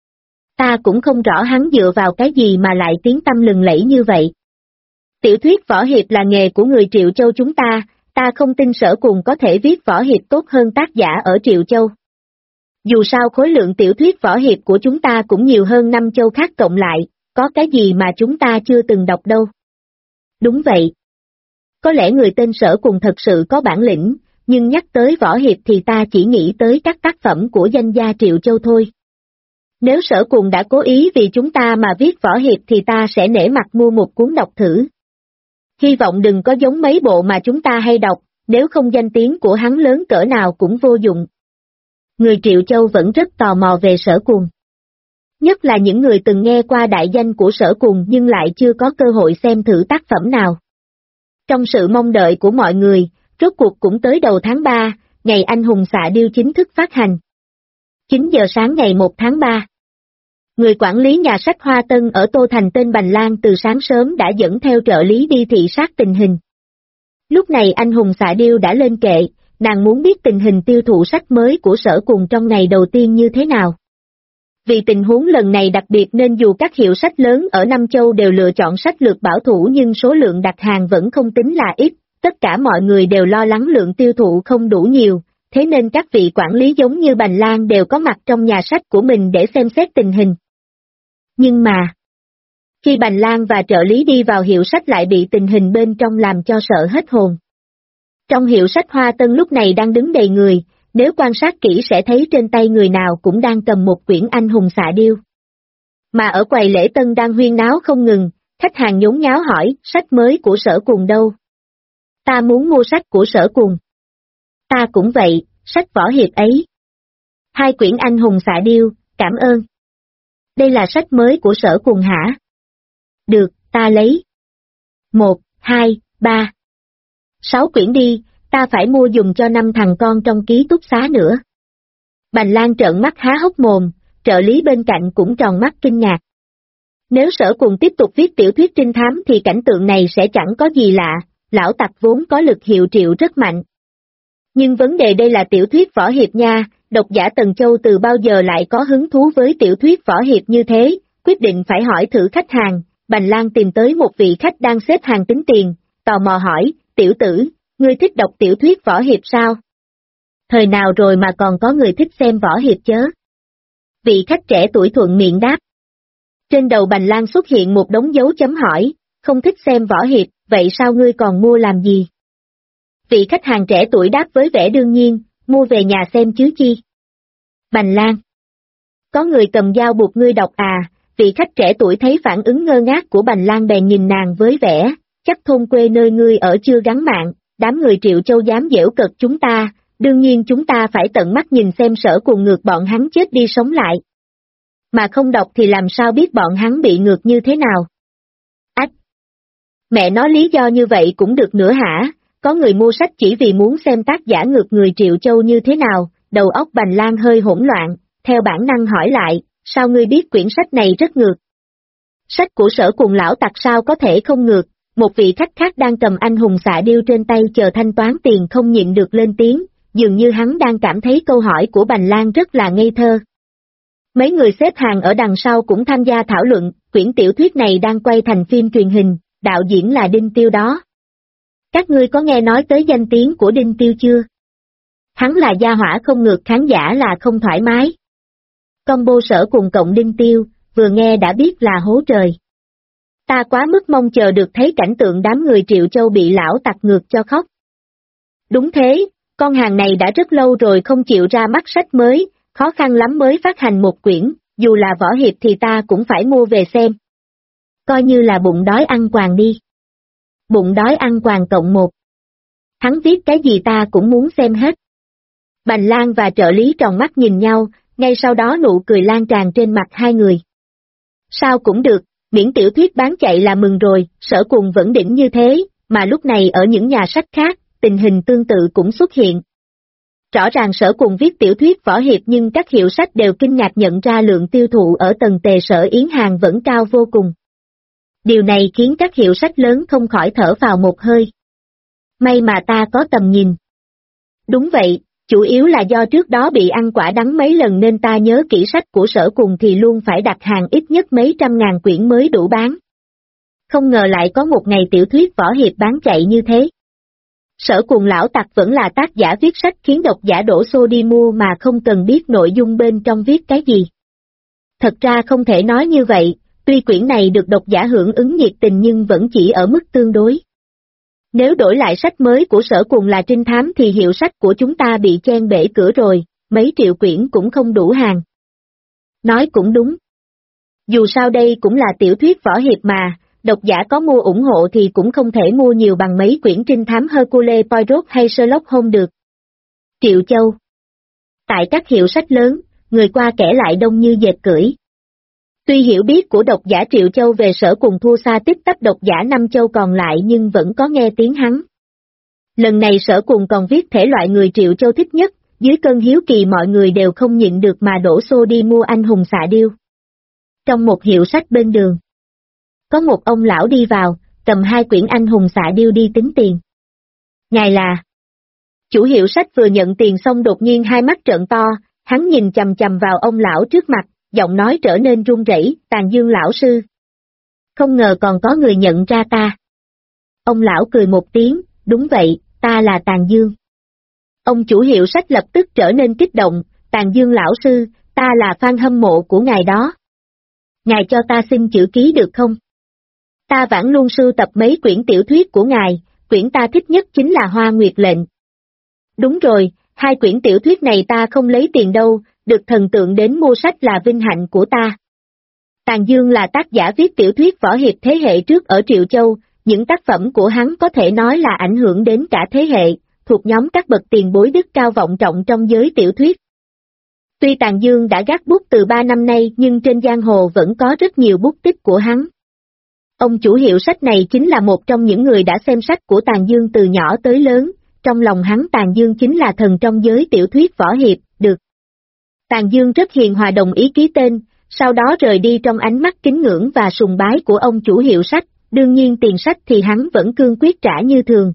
Ta cũng không rõ hắn dựa vào cái gì mà lại tiếng tăm lừng lẫy như vậy. Tiểu thuyết võ hiệp là nghề của người Triệu Châu chúng ta không tin Sở Cùng có thể viết võ hiệp tốt hơn tác giả ở Triệu Châu. Dù sao khối lượng tiểu thuyết võ hiệp của chúng ta cũng nhiều hơn 5 châu khác cộng lại, có cái gì mà chúng ta chưa từng đọc đâu. Đúng vậy. Có lẽ người tên Sở Cùng thật sự có bản lĩnh, nhưng nhắc tới võ hiệp thì ta chỉ nghĩ tới các tác phẩm của danh gia Triệu Châu thôi. Nếu Sở Cùng đã cố ý vì chúng ta mà viết võ hiệp thì ta sẽ nể mặt mua một cuốn đọc thử. Hy vọng đừng có giống mấy bộ mà chúng ta hay đọc, nếu không danh tiếng của hắn lớn cỡ nào cũng vô dụng. Người Triệu Châu vẫn rất tò mò về Sở Cùng. Nhất là những người từng nghe qua đại danh của Sở Cùng nhưng lại chưa có cơ hội xem thử tác phẩm nào. Trong sự mong đợi của mọi người, rốt cuộc cũng tới đầu tháng 3, ngày anh hùng xạ điêu chính thức phát hành. 9 giờ sáng ngày 1 tháng 3. Người quản lý nhà sách Hoa Tân ở Tô Thành tên Bành Lan từ sáng sớm đã dẫn theo trợ lý đi thị sát tình hình. Lúc này anh hùng xạ điêu đã lên kệ, nàng muốn biết tình hình tiêu thụ sách mới của Sở Cùng trong ngày đầu tiên như thế nào. Vì tình huống lần này đặc biệt nên dù các hiệu sách lớn ở Nam Châu đều lựa chọn sách lược bảo thủ nhưng số lượng đặt hàng vẫn không tính là ít, tất cả mọi người đều lo lắng lượng tiêu thụ không đủ nhiều, thế nên các vị quản lý giống như Bành Lan đều có mặt trong nhà sách của mình để xem xét tình hình. Nhưng mà, khi Bành Lan và trợ lý đi vào hiệu sách lại bị tình hình bên trong làm cho sợ hết hồn. Trong hiệu sách Hoa Tân lúc này đang đứng đầy người, nếu quan sát kỹ sẽ thấy trên tay người nào cũng đang cầm một quyển anh hùng xạ điêu. Mà ở quầy lễ tân đang huyên náo không ngừng, khách hàng nhốn nháo hỏi, sách mới của Sở Cùng đâu? Ta muốn mua sách của Sở Cùng. Ta cũng vậy, sách võ hiệp ấy. 2 quyển anh hùng xạ điêu, cảm ơn. Đây là sách mới của Sở Cùng hả? Được, ta lấy. 1, 2, 3. 6 quyển đi, ta phải mua dùng cho 5 thằng con trong ký túc xá nữa. Bành Lan trợn mắt há hốc mồm, trợ lý bên cạnh cũng tròn mắt kinh ngạc. Nếu Sở Cùng tiếp tục viết tiểu thuyết trinh thám thì cảnh tượng này sẽ chẳng có gì lạ, lão tặc vốn có lực hiệu triệu rất mạnh. Nhưng vấn đề đây là tiểu thuyết võ hiệp nha, độc giả Tần Châu từ bao giờ lại có hứng thú với tiểu thuyết võ hiệp như thế, quyết định phải hỏi thử khách hàng, Bành Lan tìm tới một vị khách đang xếp hàng tính tiền, tò mò hỏi, tiểu tử, ngươi thích đọc tiểu thuyết võ hiệp sao? Thời nào rồi mà còn có người thích xem võ hiệp chớ? Vị khách trẻ tuổi thuận miệng đáp. Trên đầu Bành Lan xuất hiện một đống dấu chấm hỏi, không thích xem võ hiệp, vậy sao ngươi còn mua làm gì? Vị khách hàng trẻ tuổi đáp với vẻ đương nhiên, mua về nhà xem chứ chi. Bành Lan. Có người cầm dao buộc ngươi đọc à? Vị khách trẻ tuổi thấy phản ứng ngơ ngác của Bành Lan bèn nhìn nàng với vẻ, chắc thôn quê nơi ngươi ở chưa gắn mạng, đám người Triệu Châu dám giễu cợt chúng ta, đương nhiên chúng ta phải tận mắt nhìn xem Sở Cuồng ngược bọn hắn chết đi sống lại. Mà không đọc thì làm sao biết bọn hắn bị ngược như thế nào? Ách! Mẹ nói lý do như vậy cũng được nữa hả? Có người mua sách chỉ vì muốn xem tác giả ngược người Triệu Châu như thế nào, đầu óc Bành Lan hơi hỗn loạn, theo bản năng hỏi lại, sao ngươi biết quyển sách này rất ngược? Sách của Sở Cuồng lão tặc sao có thể không ngược? Một vị khách khác đang cầm anh hùng xạ điêu trên tay chờ thanh toán tiền không nhịn được lên tiếng, dường như hắn đang cảm thấy câu hỏi của Bành Lan rất là ngây thơ. Mấy người xếp hàng ở đằng sau cũng tham gia thảo luận, quyển tiểu thuyết này đang quay thành phim truyền hình, đạo diễn là Đinh Tiêu đó. Các ngươi có nghe nói tới danh tiếng của Đinh Tiêu chưa? Hắn là gia hỏa không ngược, khán giả là không thoải mái. Combo Sở Cuồng cộng Đinh Tiêu, vừa nghe đã biết là hố trời. Ta quá mức mong chờ được thấy cảnh tượng đám người Triệu Châu bị lão tặc ngược cho khóc. Đúng thế, con hàng này đã rất lâu rồi không chịu ra mắt sách mới, khó khăn lắm mới phát hành một quyển, dù là võ hiệp thì ta cũng phải mua về xem. Coi như là bụng đói ăn quàng đi. Bụng đói ăn quàng cộng 1. Hắn viết cái gì ta cũng muốn xem hết. Bành Lan và trợ lý tròn mắt nhìn nhau, ngay sau đó nụ cười lan tràn trên mặt hai người. Sao cũng được, miễn tiểu thuyết bán chạy là mừng rồi, Sở Cuồng vẫn đỉnh như thế, mà lúc này ở những nhà sách khác, tình hình tương tự cũng xuất hiện. Rõ ràng Sở Cuồng viết tiểu thuyết võ hiệp nhưng các hiệu sách đều kinh ngạc nhận ra lượng tiêu thụ ở tầng tề Sở Yến Hàng vẫn cao vô cùng. Điều này khiến các hiệu sách lớn không khỏi thở vào một hơi. May mà ta có tầm nhìn. Đúng vậy, chủ yếu là do trước đó bị ăn quả đắng mấy lần nên ta nhớ kỹ sách của Sở Cuồng thì luôn phải đặt hàng ít nhất mấy trăm ngàn quyển mới đủ bán. Không ngờ lại có một ngày tiểu thuyết võ hiệp bán chạy như thế. Sở Cuồng lão tặc vẫn là tác giả viết sách khiến độc giả đổ xô đi mua mà không cần biết nội dung bên trong viết cái gì. Thật ra không thể nói như vậy, tuy quyển này được độc giả hưởng ứng nhiệt tình nhưng vẫn chỉ ở mức tương đối. Nếu đổi lại sách mới của Sở Cuồng là trinh thám thì hiệu sách của chúng ta bị chen bể cửa rồi, mấy triệu quyển cũng không đủ hàng. Nói cũng đúng. Dù sao đây cũng là tiểu thuyết võ hiệp mà, độc giả có mua ủng hộ thì cũng không thể mua nhiều bằng mấy quyển trinh thám Hercule Poirot hay Sherlock Holmes được. Triệu Châu. Tại các hiệu sách lớn, người qua kẻ lại đông như dệt cưỡi. Tuy hiểu biết của độc giả Triệu Châu về Sở Cuồng thua xa tích tắp độc giả Nam Châu còn lại nhưng vẫn có nghe tiếng hắn. Lần này Sở Cuồng còn viết thể loại người Triệu Châu thích nhất, dưới cơn hiếu kỳ mọi người đều không nhịn được mà đổ xô đi mua anh hùng xạ điêu. Trong một hiệu sách bên đường, có một ông lão đi vào, cầm 2 quyển anh hùng xạ điêu đi tính tiền. Ngài là... Chủ hiệu sách vừa nhận tiền xong đột nhiên hai mắt trợn to, hắn nhìn chằm chằm vào ông lão trước mặt, giọng nói trở nên run rẩy, Tàn Dương lão sư. Không ngờ còn có người nhận ra ta. Ông lão cười một tiếng, đúng vậy, ta là Tàn Dương. Ông chủ hiệu sách lập tức trở nên kích động, Tàn Dương lão sư, ta là fan hâm mộ của ngài đó. Ngài cho ta xin chữ ký được không? Ta vẫn luôn sưu tập mấy quyển tiểu thuyết của ngài, quyển ta thích nhất chính là Hoa Nguyệt Lệnh. Đúng rồi, 2 quyển tiểu thuyết này ta không lấy tiền đâu, được thần tượng đến mua sách là vinh hạnh của ta. Tàn Dương là tác giả viết tiểu thuyết võ hiệp thế hệ trước ở Triệu Châu, những tác phẩm của hắn có thể nói là ảnh hưởng đến cả thế hệ, thuộc nhóm các bậc tiền bối đức cao vọng trọng trong giới tiểu thuyết. Tuy Tàn Dương đã gác bút từ 3 năm nay nhưng trên giang hồ vẫn có rất nhiều bút tích của hắn. Ông chủ hiệu sách này chính là một trong những người đã xem sách của Tàn Dương từ nhỏ tới lớn, trong lòng hắn Tàn Dương chính là thần trong giới tiểu thuyết võ hiệp, được. Tàn Dương rất hiền hòa đồng ý ký tên, sau đó rời đi trong ánh mắt kính ngưỡng và sùng bái của ông chủ hiệu sách, đương nhiên tiền sách thì hắn vẫn cương quyết trả như thường.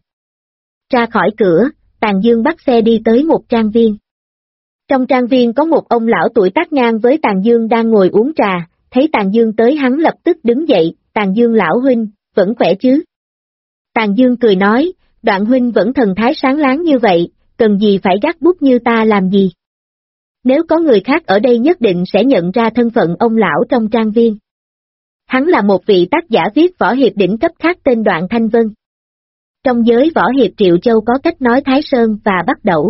Ra khỏi cửa, Tàn Dương bắt xe đi tới một trang viên. Trong trang viên có một ông lão tuổi tác ngang với Tàn Dương đang ngồi uống trà, thấy Tàn Dương tới hắn lập tức đứng dậy, Tàn Dương lão huynh, vẫn khỏe chứ? Tàn Dương cười nói, Đoạn huynh vẫn thần thái sáng láng như vậy, cần gì phải gác bút như ta làm gì? Nếu có người khác ở đây nhất định sẽ nhận ra thân phận ông lão trong trang viên. Hắn là một vị tác giả viết võ hiệp đỉnh cấp khác tên Đoạn Thanh Vân. Trong giới võ hiệp Triệu Châu có cách nói Thái Sơn và Bắc Đẩu.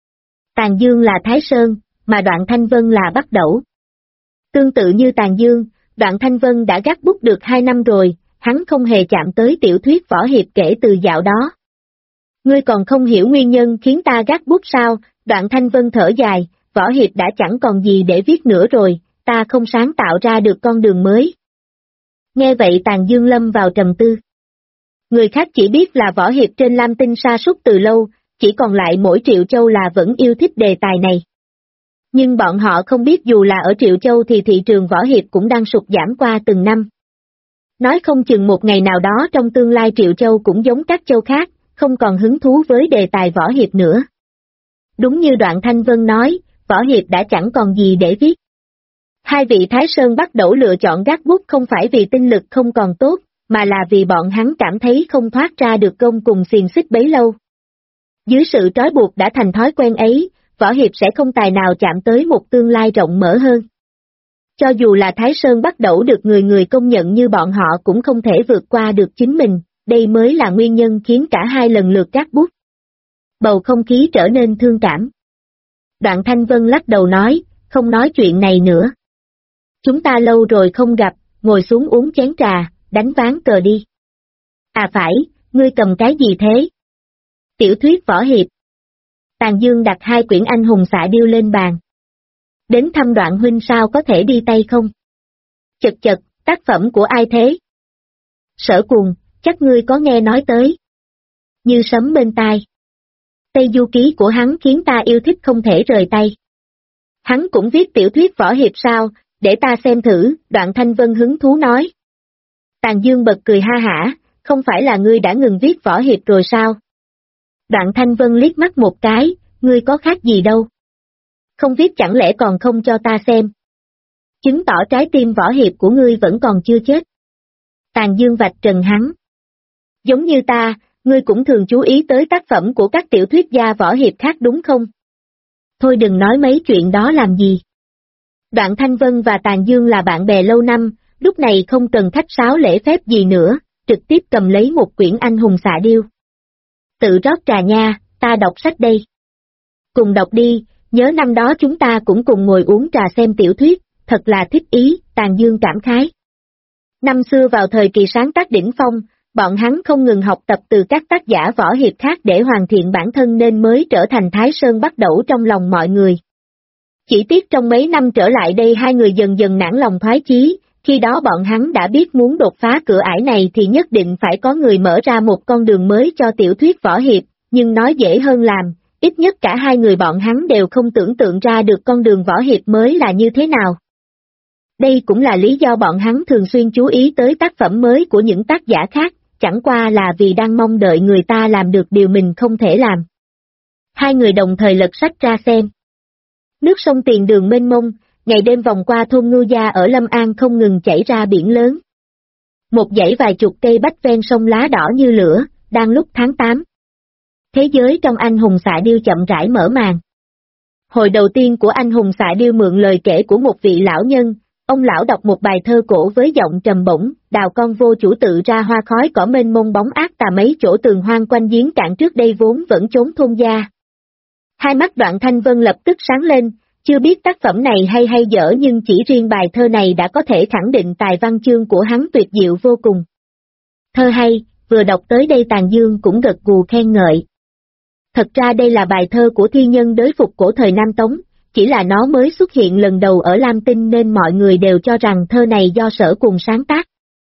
Tàn Dương là Thái Sơn, mà Đoạn Thanh Vân là Bắc Đẩu. Tương tự như Tàn Dương, Đoạn Thanh Vân đã gác bút được 2 năm rồi, hắn không hề chạm tới tiểu thuyết võ hiệp kể từ dạo đó. Ngươi còn không hiểu nguyên nhân khiến ta gác bút sao? Đoạn Thanh Vân thở dài, Võ Hiệp đã chẳng còn gì để viết nữa rồi, ta không sáng tạo ra được con đường mới. Nghe vậy Tàn Dương lâm vào trầm tư. Người khác chỉ biết là Võ Hiệp trên Lam Tinh sa sút từ lâu, chỉ còn lại mỗi Triệu Châu là vẫn yêu thích đề tài này. Nhưng bọn họ không biết dù là ở Triệu Châu thì thị trường Võ Hiệp cũng đang sụt giảm qua từng năm. Nói không chừng một ngày nào đó trong tương lai Triệu Châu cũng giống các châu khác, không còn hứng thú với đề tài Võ Hiệp nữa. Đúng như Đoạn Thanh Vân nói, Võ Hiệp đã chẳng còn gì để viết. Hai vị Thái Sơn bắt đầu lựa chọn gác bút không phải vì tinh lực không còn tốt, mà là vì bọn hắn cảm thấy không thoát ra được gông cùng xiềng xích bấy lâu. Dưới sự trói buộc đã thành thói quen ấy, Võ Hiệp sẽ không tài nào chạm tới một tương lai rộng mở hơn. Cho dù là Thái Sơn bắt đầu được người người công nhận như bọn họ cũng không thể vượt qua được chính mình, đây mới là nguyên nhân khiến cả hai lần lượt gác bút. Bầu không khí trở nên thương cảm. Đoạn Thanh Vân lắc đầu nói, không nói chuyện này nữa. Chúng ta lâu rồi không gặp, ngồi xuống uống chén trà, đánh ván cờ đi. À phải, ngươi cầm cái gì thế? Tiểu thuyết Võ Hiệp. Tàn Dương đặt hai quyển anh hùng xạ điêu lên bàn. Đến thăm Đoạn huynh sao có thể đi tay không? Chật chật, tác phẩm của ai thế? Sở Cuồng, chắc ngươi có nghe nói tới. Như sấm bên tai. Tây Du Ký của hắn khiến ta yêu thích không thể rời tay. Hắn cũng viết tiểu thuyết Võ Hiệp sao, để ta xem thử, Đoạn Thanh Vân hứng thú nói. Tàn Dương bật cười ha hả, không phải là ngươi đã ngừng viết Võ Hiệp rồi sao? Đoạn Thanh Vân liếc mắt một cái, ngươi có khác gì đâu. Không viết chẳng lẽ còn không cho ta xem. Chứng tỏ trái tim Võ Hiệp của ngươi vẫn còn chưa chết. Tàn Dương vạch trần hắn. Giống như ta, ngươi cũng thường chú ý tới tác phẩm của các tiểu thuyết gia Võ Hiệp khác đúng không? Thôi đừng nói mấy chuyện đó làm gì. Đoạn Thanh Vân và Tàn Dương là bạn bè lâu năm, lúc này không cần khách sáo lễ phép gì nữa, trực tiếp cầm lấy một quyển anh hùng xạ điêu. Tự rót trà nha, ta đọc sách đây. Cùng đọc đi, nhớ năm đó chúng ta cũng cùng ngồi uống trà xem tiểu thuyết, thật là thích ý, Tàn Dương cảm khái. Năm xưa vào thời kỳ sáng tác đỉnh phong, bọn hắn không ngừng học tập từ các tác giả Võ Hiệp khác để hoàn thiện bản thân nên mới trở thành Thái Sơn bắt đầu trong lòng mọi người. Chỉ tiếc trong mấy năm trở lại đây hai người dần dần nản lòng thoái chí, khi đó bọn hắn đã biết muốn đột phá cửa ải này thì nhất định phải có người mở ra một con đường mới cho tiểu thuyết Võ Hiệp, nhưng nói dễ hơn làm, ít nhất cả hai người bọn hắn đều không tưởng tượng ra được con đường Võ Hiệp mới là như thế nào. Đây cũng là lý do bọn hắn thường xuyên chú ý tới tác phẩm mới của những tác giả khác, chẳng qua là vì đang mong đợi người ta làm được điều mình không thể làm. Hai người đồng thời lật sách ra xem. Nước sông Tiền Đường mênh mông, ngày đêm vòng qua thôn Ngưu Gia ở Lâm An không ngừng chảy ra biển lớn. Một dãy vài chục cây bách ven sông lá đỏ như lửa, đang lúc tháng 8. Thế giới trong anh hùng xạ điêu chậm rãi mở màn. Hồi đầu tiên của anh hùng xạ điêu mượn lời kể của một vị lão nhân, ông lão đọc một bài thơ cổ với giọng trầm bổng, đào con vô chủ tự ra hoa khói cỏ mênh mông bóng ác tà mấy chỗ tường hoang quanh giếng cạn trước đây vốn vẫn trốn thôn gia. Hai mắt Đoạn Thanh Vân lập tức sáng lên, chưa biết tác phẩm này hay dở nhưng chỉ riêng bài thơ này đã có thể khẳng định tài văn chương của hắn tuyệt diệu vô cùng. Thơ hay, vừa đọc tới đây Tàn Dương cũng gật gù khen ngợi. Thật ra đây là bài thơ của thi nhân đới phục cổ thời Nam Tống, chỉ là nó mới xuất hiện lần đầu ở Lam Tinh nên mọi người đều cho rằng thơ này do Sở Cuồng sáng tác.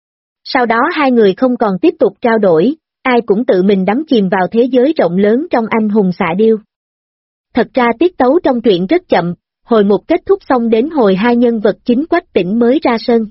Sau đó hai người không còn tiếp tục trao đổi, ai cũng tự mình đắm chìm vào thế giới rộng lớn trong anh hùng xạ điêu. Thật ra tiết tấu trong truyện rất chậm, hồi một kết thúc xong đến hồi hai nhân vật chính Quách Tĩnh mới ra sân.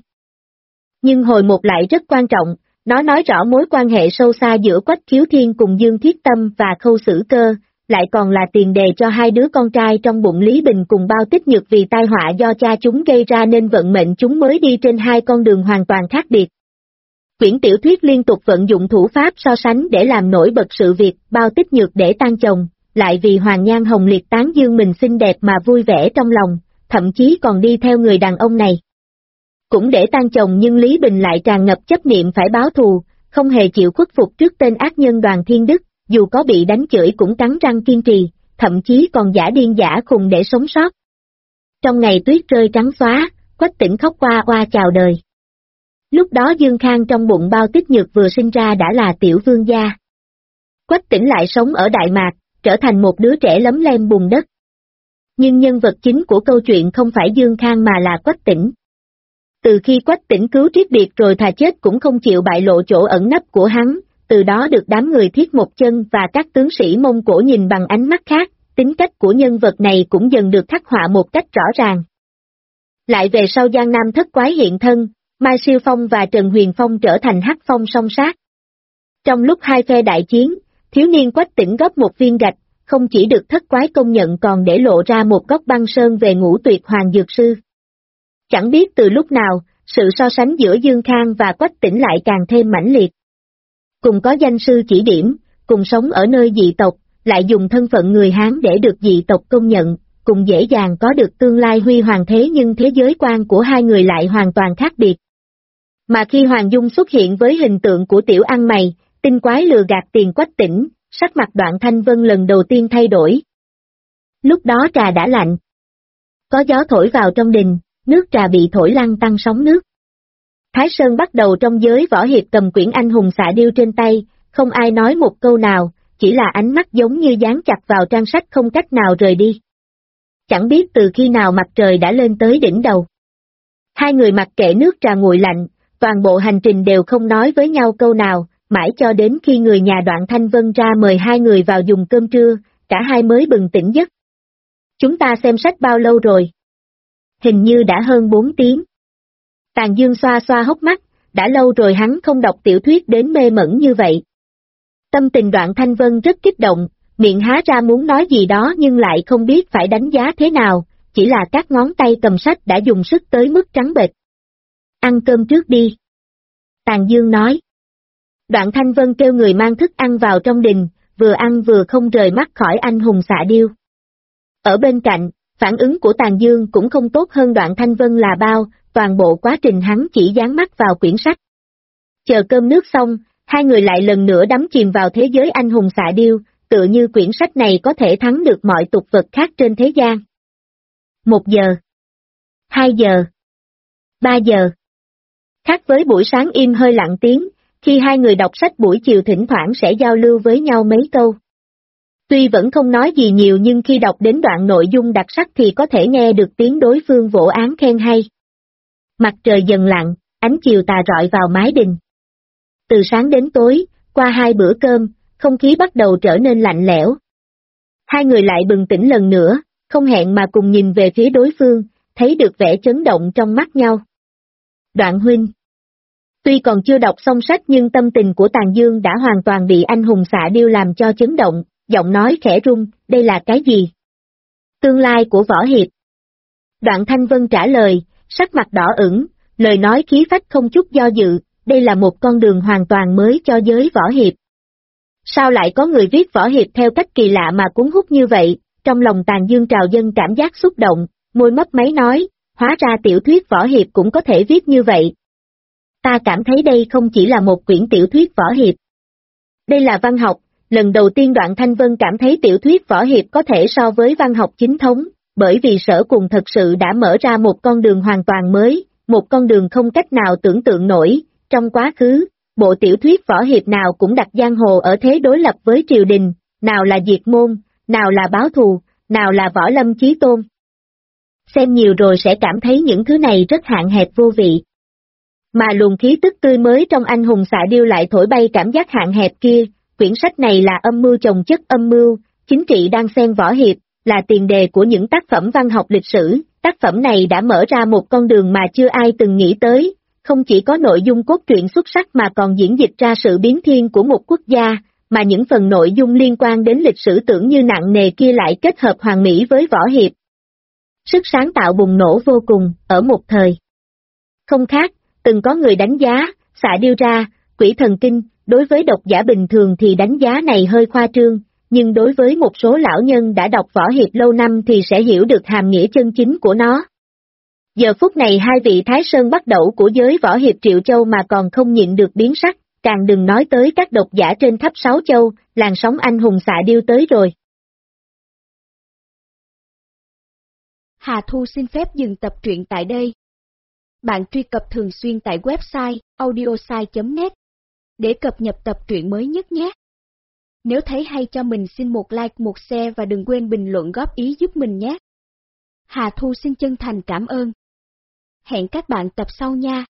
Nhưng hồi một lại rất quan trọng, nó nói rõ mối quan hệ sâu xa giữa Quách Khiếu Thiên cùng Dương Thiết Tâm và Khâu Xử Cơ, lại còn là tiền đề cho hai đứa con trai trong bụng Lý Bình cùng Bao Tích Nhược vì tai họa do cha chúng gây ra nên vận mệnh chúng mới đi trên hai con đường hoàn toàn khác biệt. Quyển tiểu thuyết liên tục vận dụng thủ pháp so sánh để làm nổi bật sự việc Bao Tích Nhược để tan chồng, lại vì Hoàng Nhan Hồng Liệt tán dương mình xinh đẹp mà vui vẻ trong lòng, thậm chí còn đi theo người đàn ông này. Cũng để tan chồng nhưng Lý Bình lại tràn ngập chấp niệm phải báo thù, không hề chịu khuất phục trước tên ác nhân Đoàn Thiên Đức, dù có bị đánh chửi cũng cắn răng kiên trì, thậm chí còn giả điên giả khùng để sống sót. Trong ngày tuyết rơi trắng xóa, Quách Tĩnh khóc oa oa chào đời. Lúc đó Dương Khang trong bụng Bao Tích Nhược vừa sinh ra đã là tiểu vương gia. Quách Tĩnh lại sống ở Đại Mạc, trở thành một đứa trẻ lấm lem bùn đất. Nhưng nhân vật chính của câu chuyện không phải Dương Khang mà là Quách Tĩnh. Từ khi Quách Tĩnh cứu Triết Điệt rồi thà chết cũng không chịu bại lộ chỗ ẩn nấp của hắn, từ đó được đám người Thiết Một Chân và các tướng sĩ Mông Cổ nhìn bằng ánh mắt khác, tính cách của nhân vật này cũng dần được khắc họa một cách rõ ràng. Lại về sau Giang Nam Thất Quái hiện thân, Mai Siêu Phong và Trần Huyền Phong trở thành hắc phong song sát. Trong lúc hai phe đại chiến, thiếu niên Quách Tĩnh góp một viên gạch, không chỉ được Thất Quái công nhận còn để lộ ra một góc băng sơn về Ngũ Tuyệt Hoàng Dược Sư. Chẳng biết từ lúc nào, sự so sánh giữa Dương Khang và Quách Tĩnh lại càng thêm mãnh liệt. Cùng có danh sư chỉ điểm, cùng sống ở nơi dị tộc, lại dùng thân phận người Hán để được dị tộc công nhận, cùng dễ dàng có được tương lai huy hoàng thế nhưng thế giới quan của hai người lại hoàn toàn khác biệt. Mà khi Hoàng Dung xuất hiện với hình tượng của tiểu ăn mày, tinh quái lừa gạt tiền Quách Tĩnh, sắc mặt Đoạn Thanh Vân lần đầu tiên thay đổi. Lúc đó trà đã lạnh. Có gió thổi vào trong đình, nước trà bị thổi lăn tăng sóng nước. Thái Sơn bắt đầu trong giới võ hiệp cầm quyển anh hùng xạ điêu trên tay, không ai nói một câu nào, chỉ là ánh mắt giống như dán chặt vào trang sách không cách nào rời đi. Chẳng biết từ khi nào mặt trời đã lên tới đỉnh đầu. Hai người mặc kệ nước trà nguội lạnh, toàn bộ hành trình đều không nói với nhau câu nào, mãi cho đến khi người nhà Đoạn Thanh Vân ra mời hai người vào dùng cơm trưa, cả hai mới bừng tỉnh giấc. Chúng ta xem sách bao lâu rồi? Hình như đã hơn 4 tiếng. Tàn Dương xoa xoa hốc mắt, đã lâu rồi hắn không đọc tiểu thuyết đến mê mẩn như vậy. Tâm tình Đoạn Thanh Vân rất kích động, miệng há ra muốn nói gì đó nhưng lại không biết phải đánh giá thế nào, chỉ là các ngón tay cầm sách đã dùng sức tới mức trắng bệch. Ăn cơm trước đi. Tàn Dương nói. Đoạn Thanh Vân kêu người mang thức ăn vào trong đình, vừa ăn vừa không rời mắt khỏi anh hùng xạ điêu. Ở bên cạnh, phản ứng của Tàn Dương cũng không tốt hơn Đoạn Thanh Vân là bao, toàn bộ quá trình hắn chỉ dán mắt vào quyển sách. Chờ cơm nước xong, hai người lại lần nữa đắm chìm vào thế giới anh hùng xạ điêu, tựa như quyển sách này có thể thắng được mọi tục vật khác trên thế gian. 1 giờ, 2 giờ, 3 giờ. Khác với buổi sáng im hơi lặng tiếng, khi hai người đọc sách buổi chiều thỉnh thoảng sẽ giao lưu với nhau mấy câu. Tuy vẫn không nói gì nhiều nhưng khi đọc đến đoạn nội dung đặc sắc thì có thể nghe được tiếng đối phương vỗ án khen hay. Mặt trời dần lặn, ánh chiều tà rọi vào mái đình. Từ sáng đến tối, qua 2 bữa cơm, không khí bắt đầu trở nên lạnh lẽo. Hai người lại bừng tỉnh lần nữa, không hẹn mà cùng nhìn về phía đối phương, thấy được vẻ chấn động trong mắt nhau. Đoạn huynh. Tuy còn chưa đọc xong sách nhưng tâm tình của Tàn Dương đã hoàn toàn bị anh hùng xạ điêu làm cho chấn động, giọng nói khẽ run, đây là cái gì? Tương lai của võ hiệp. Đoạn Thanh Vân trả lời, sắc mặt đỏ ửng, lời nói khí phách không chút do dự, đây là một con đường hoàn toàn mới cho giới võ hiệp. Sao lại có người viết võ hiệp theo cách kỳ lạ mà cuốn hút như vậy? Trong lòng Tàn Dương trào dâng cảm giác xúc động, môi mấp máy nói, hóa ra tiểu thuyết võ hiệp cũng có thể viết như vậy. Ta cảm thấy đây không chỉ là một quyển tiểu thuyết võ hiệp. Đây là văn học, lần đầu tiên Đoạn Thanh Vân cảm thấy tiểu thuyết võ hiệp có thể so với văn học chính thống, bởi vì Sở Cùng thật sự đã mở ra một con đường hoàn toàn mới, một con đường không cách nào tưởng tượng nổi. Trong quá khứ, bộ tiểu thuyết võ hiệp nào cũng đặt giang hồ ở thế đối lập với triều đình, nào là diệt môn, nào là báo thù, nào là võ lâm chí tôn. Xem nhiều rồi sẽ cảm thấy những thứ này rất hạn hẹp vô vị. Mà luồng khí tức tươi mới trong anh hùng xạ điêu lại thổi bay cảm giác hạn hẹp kia, quyển sách này là âm mưu chồng chất âm mưu, chính trị đang xen võ hiệp, là tiền đề của những tác phẩm văn học lịch sử, tác phẩm này đã mở ra một con đường mà chưa ai từng nghĩ tới, không chỉ có nội dung cốt truyện xuất sắc mà còn diễn dịch ra sự biến thiên của một quốc gia, mà những phần nội dung liên quan đến lịch sử tưởng như nặng nề kia lại kết hợp hoàn mỹ với võ hiệp. Sức sáng tạo bùng nổ vô cùng, ở một thời. Không khác, từng có người đánh giá, xạ điêu ra, quỷ thần kinh, đối với độc giả bình thường thì đánh giá này hơi khoa trương, nhưng đối với một số lão nhân đã đọc võ hiệp lâu năm thì sẽ hiểu được hàm nghĩa chân chính của nó. Giờ phút này hai vị Thái Sơn bắt đầu của giới võ hiệp Triệu Châu mà còn không nhịn được biến sắc, càng đừng nói tới các độc giả trên khắp 6 châu, làn sóng anh hùng xạ điêu tới rồi. Hà Thu xin phép dừng tập truyện tại đây. Bạn truy cập thường xuyên tại website audiosai.net để cập nhật tập truyện mới nhất nhé. Nếu thấy hay cho mình xin một like, một share và đừng quên bình luận góp ý giúp mình nhé. Hà Thu xin chân thành cảm ơn. Hẹn các bạn tập sau nha.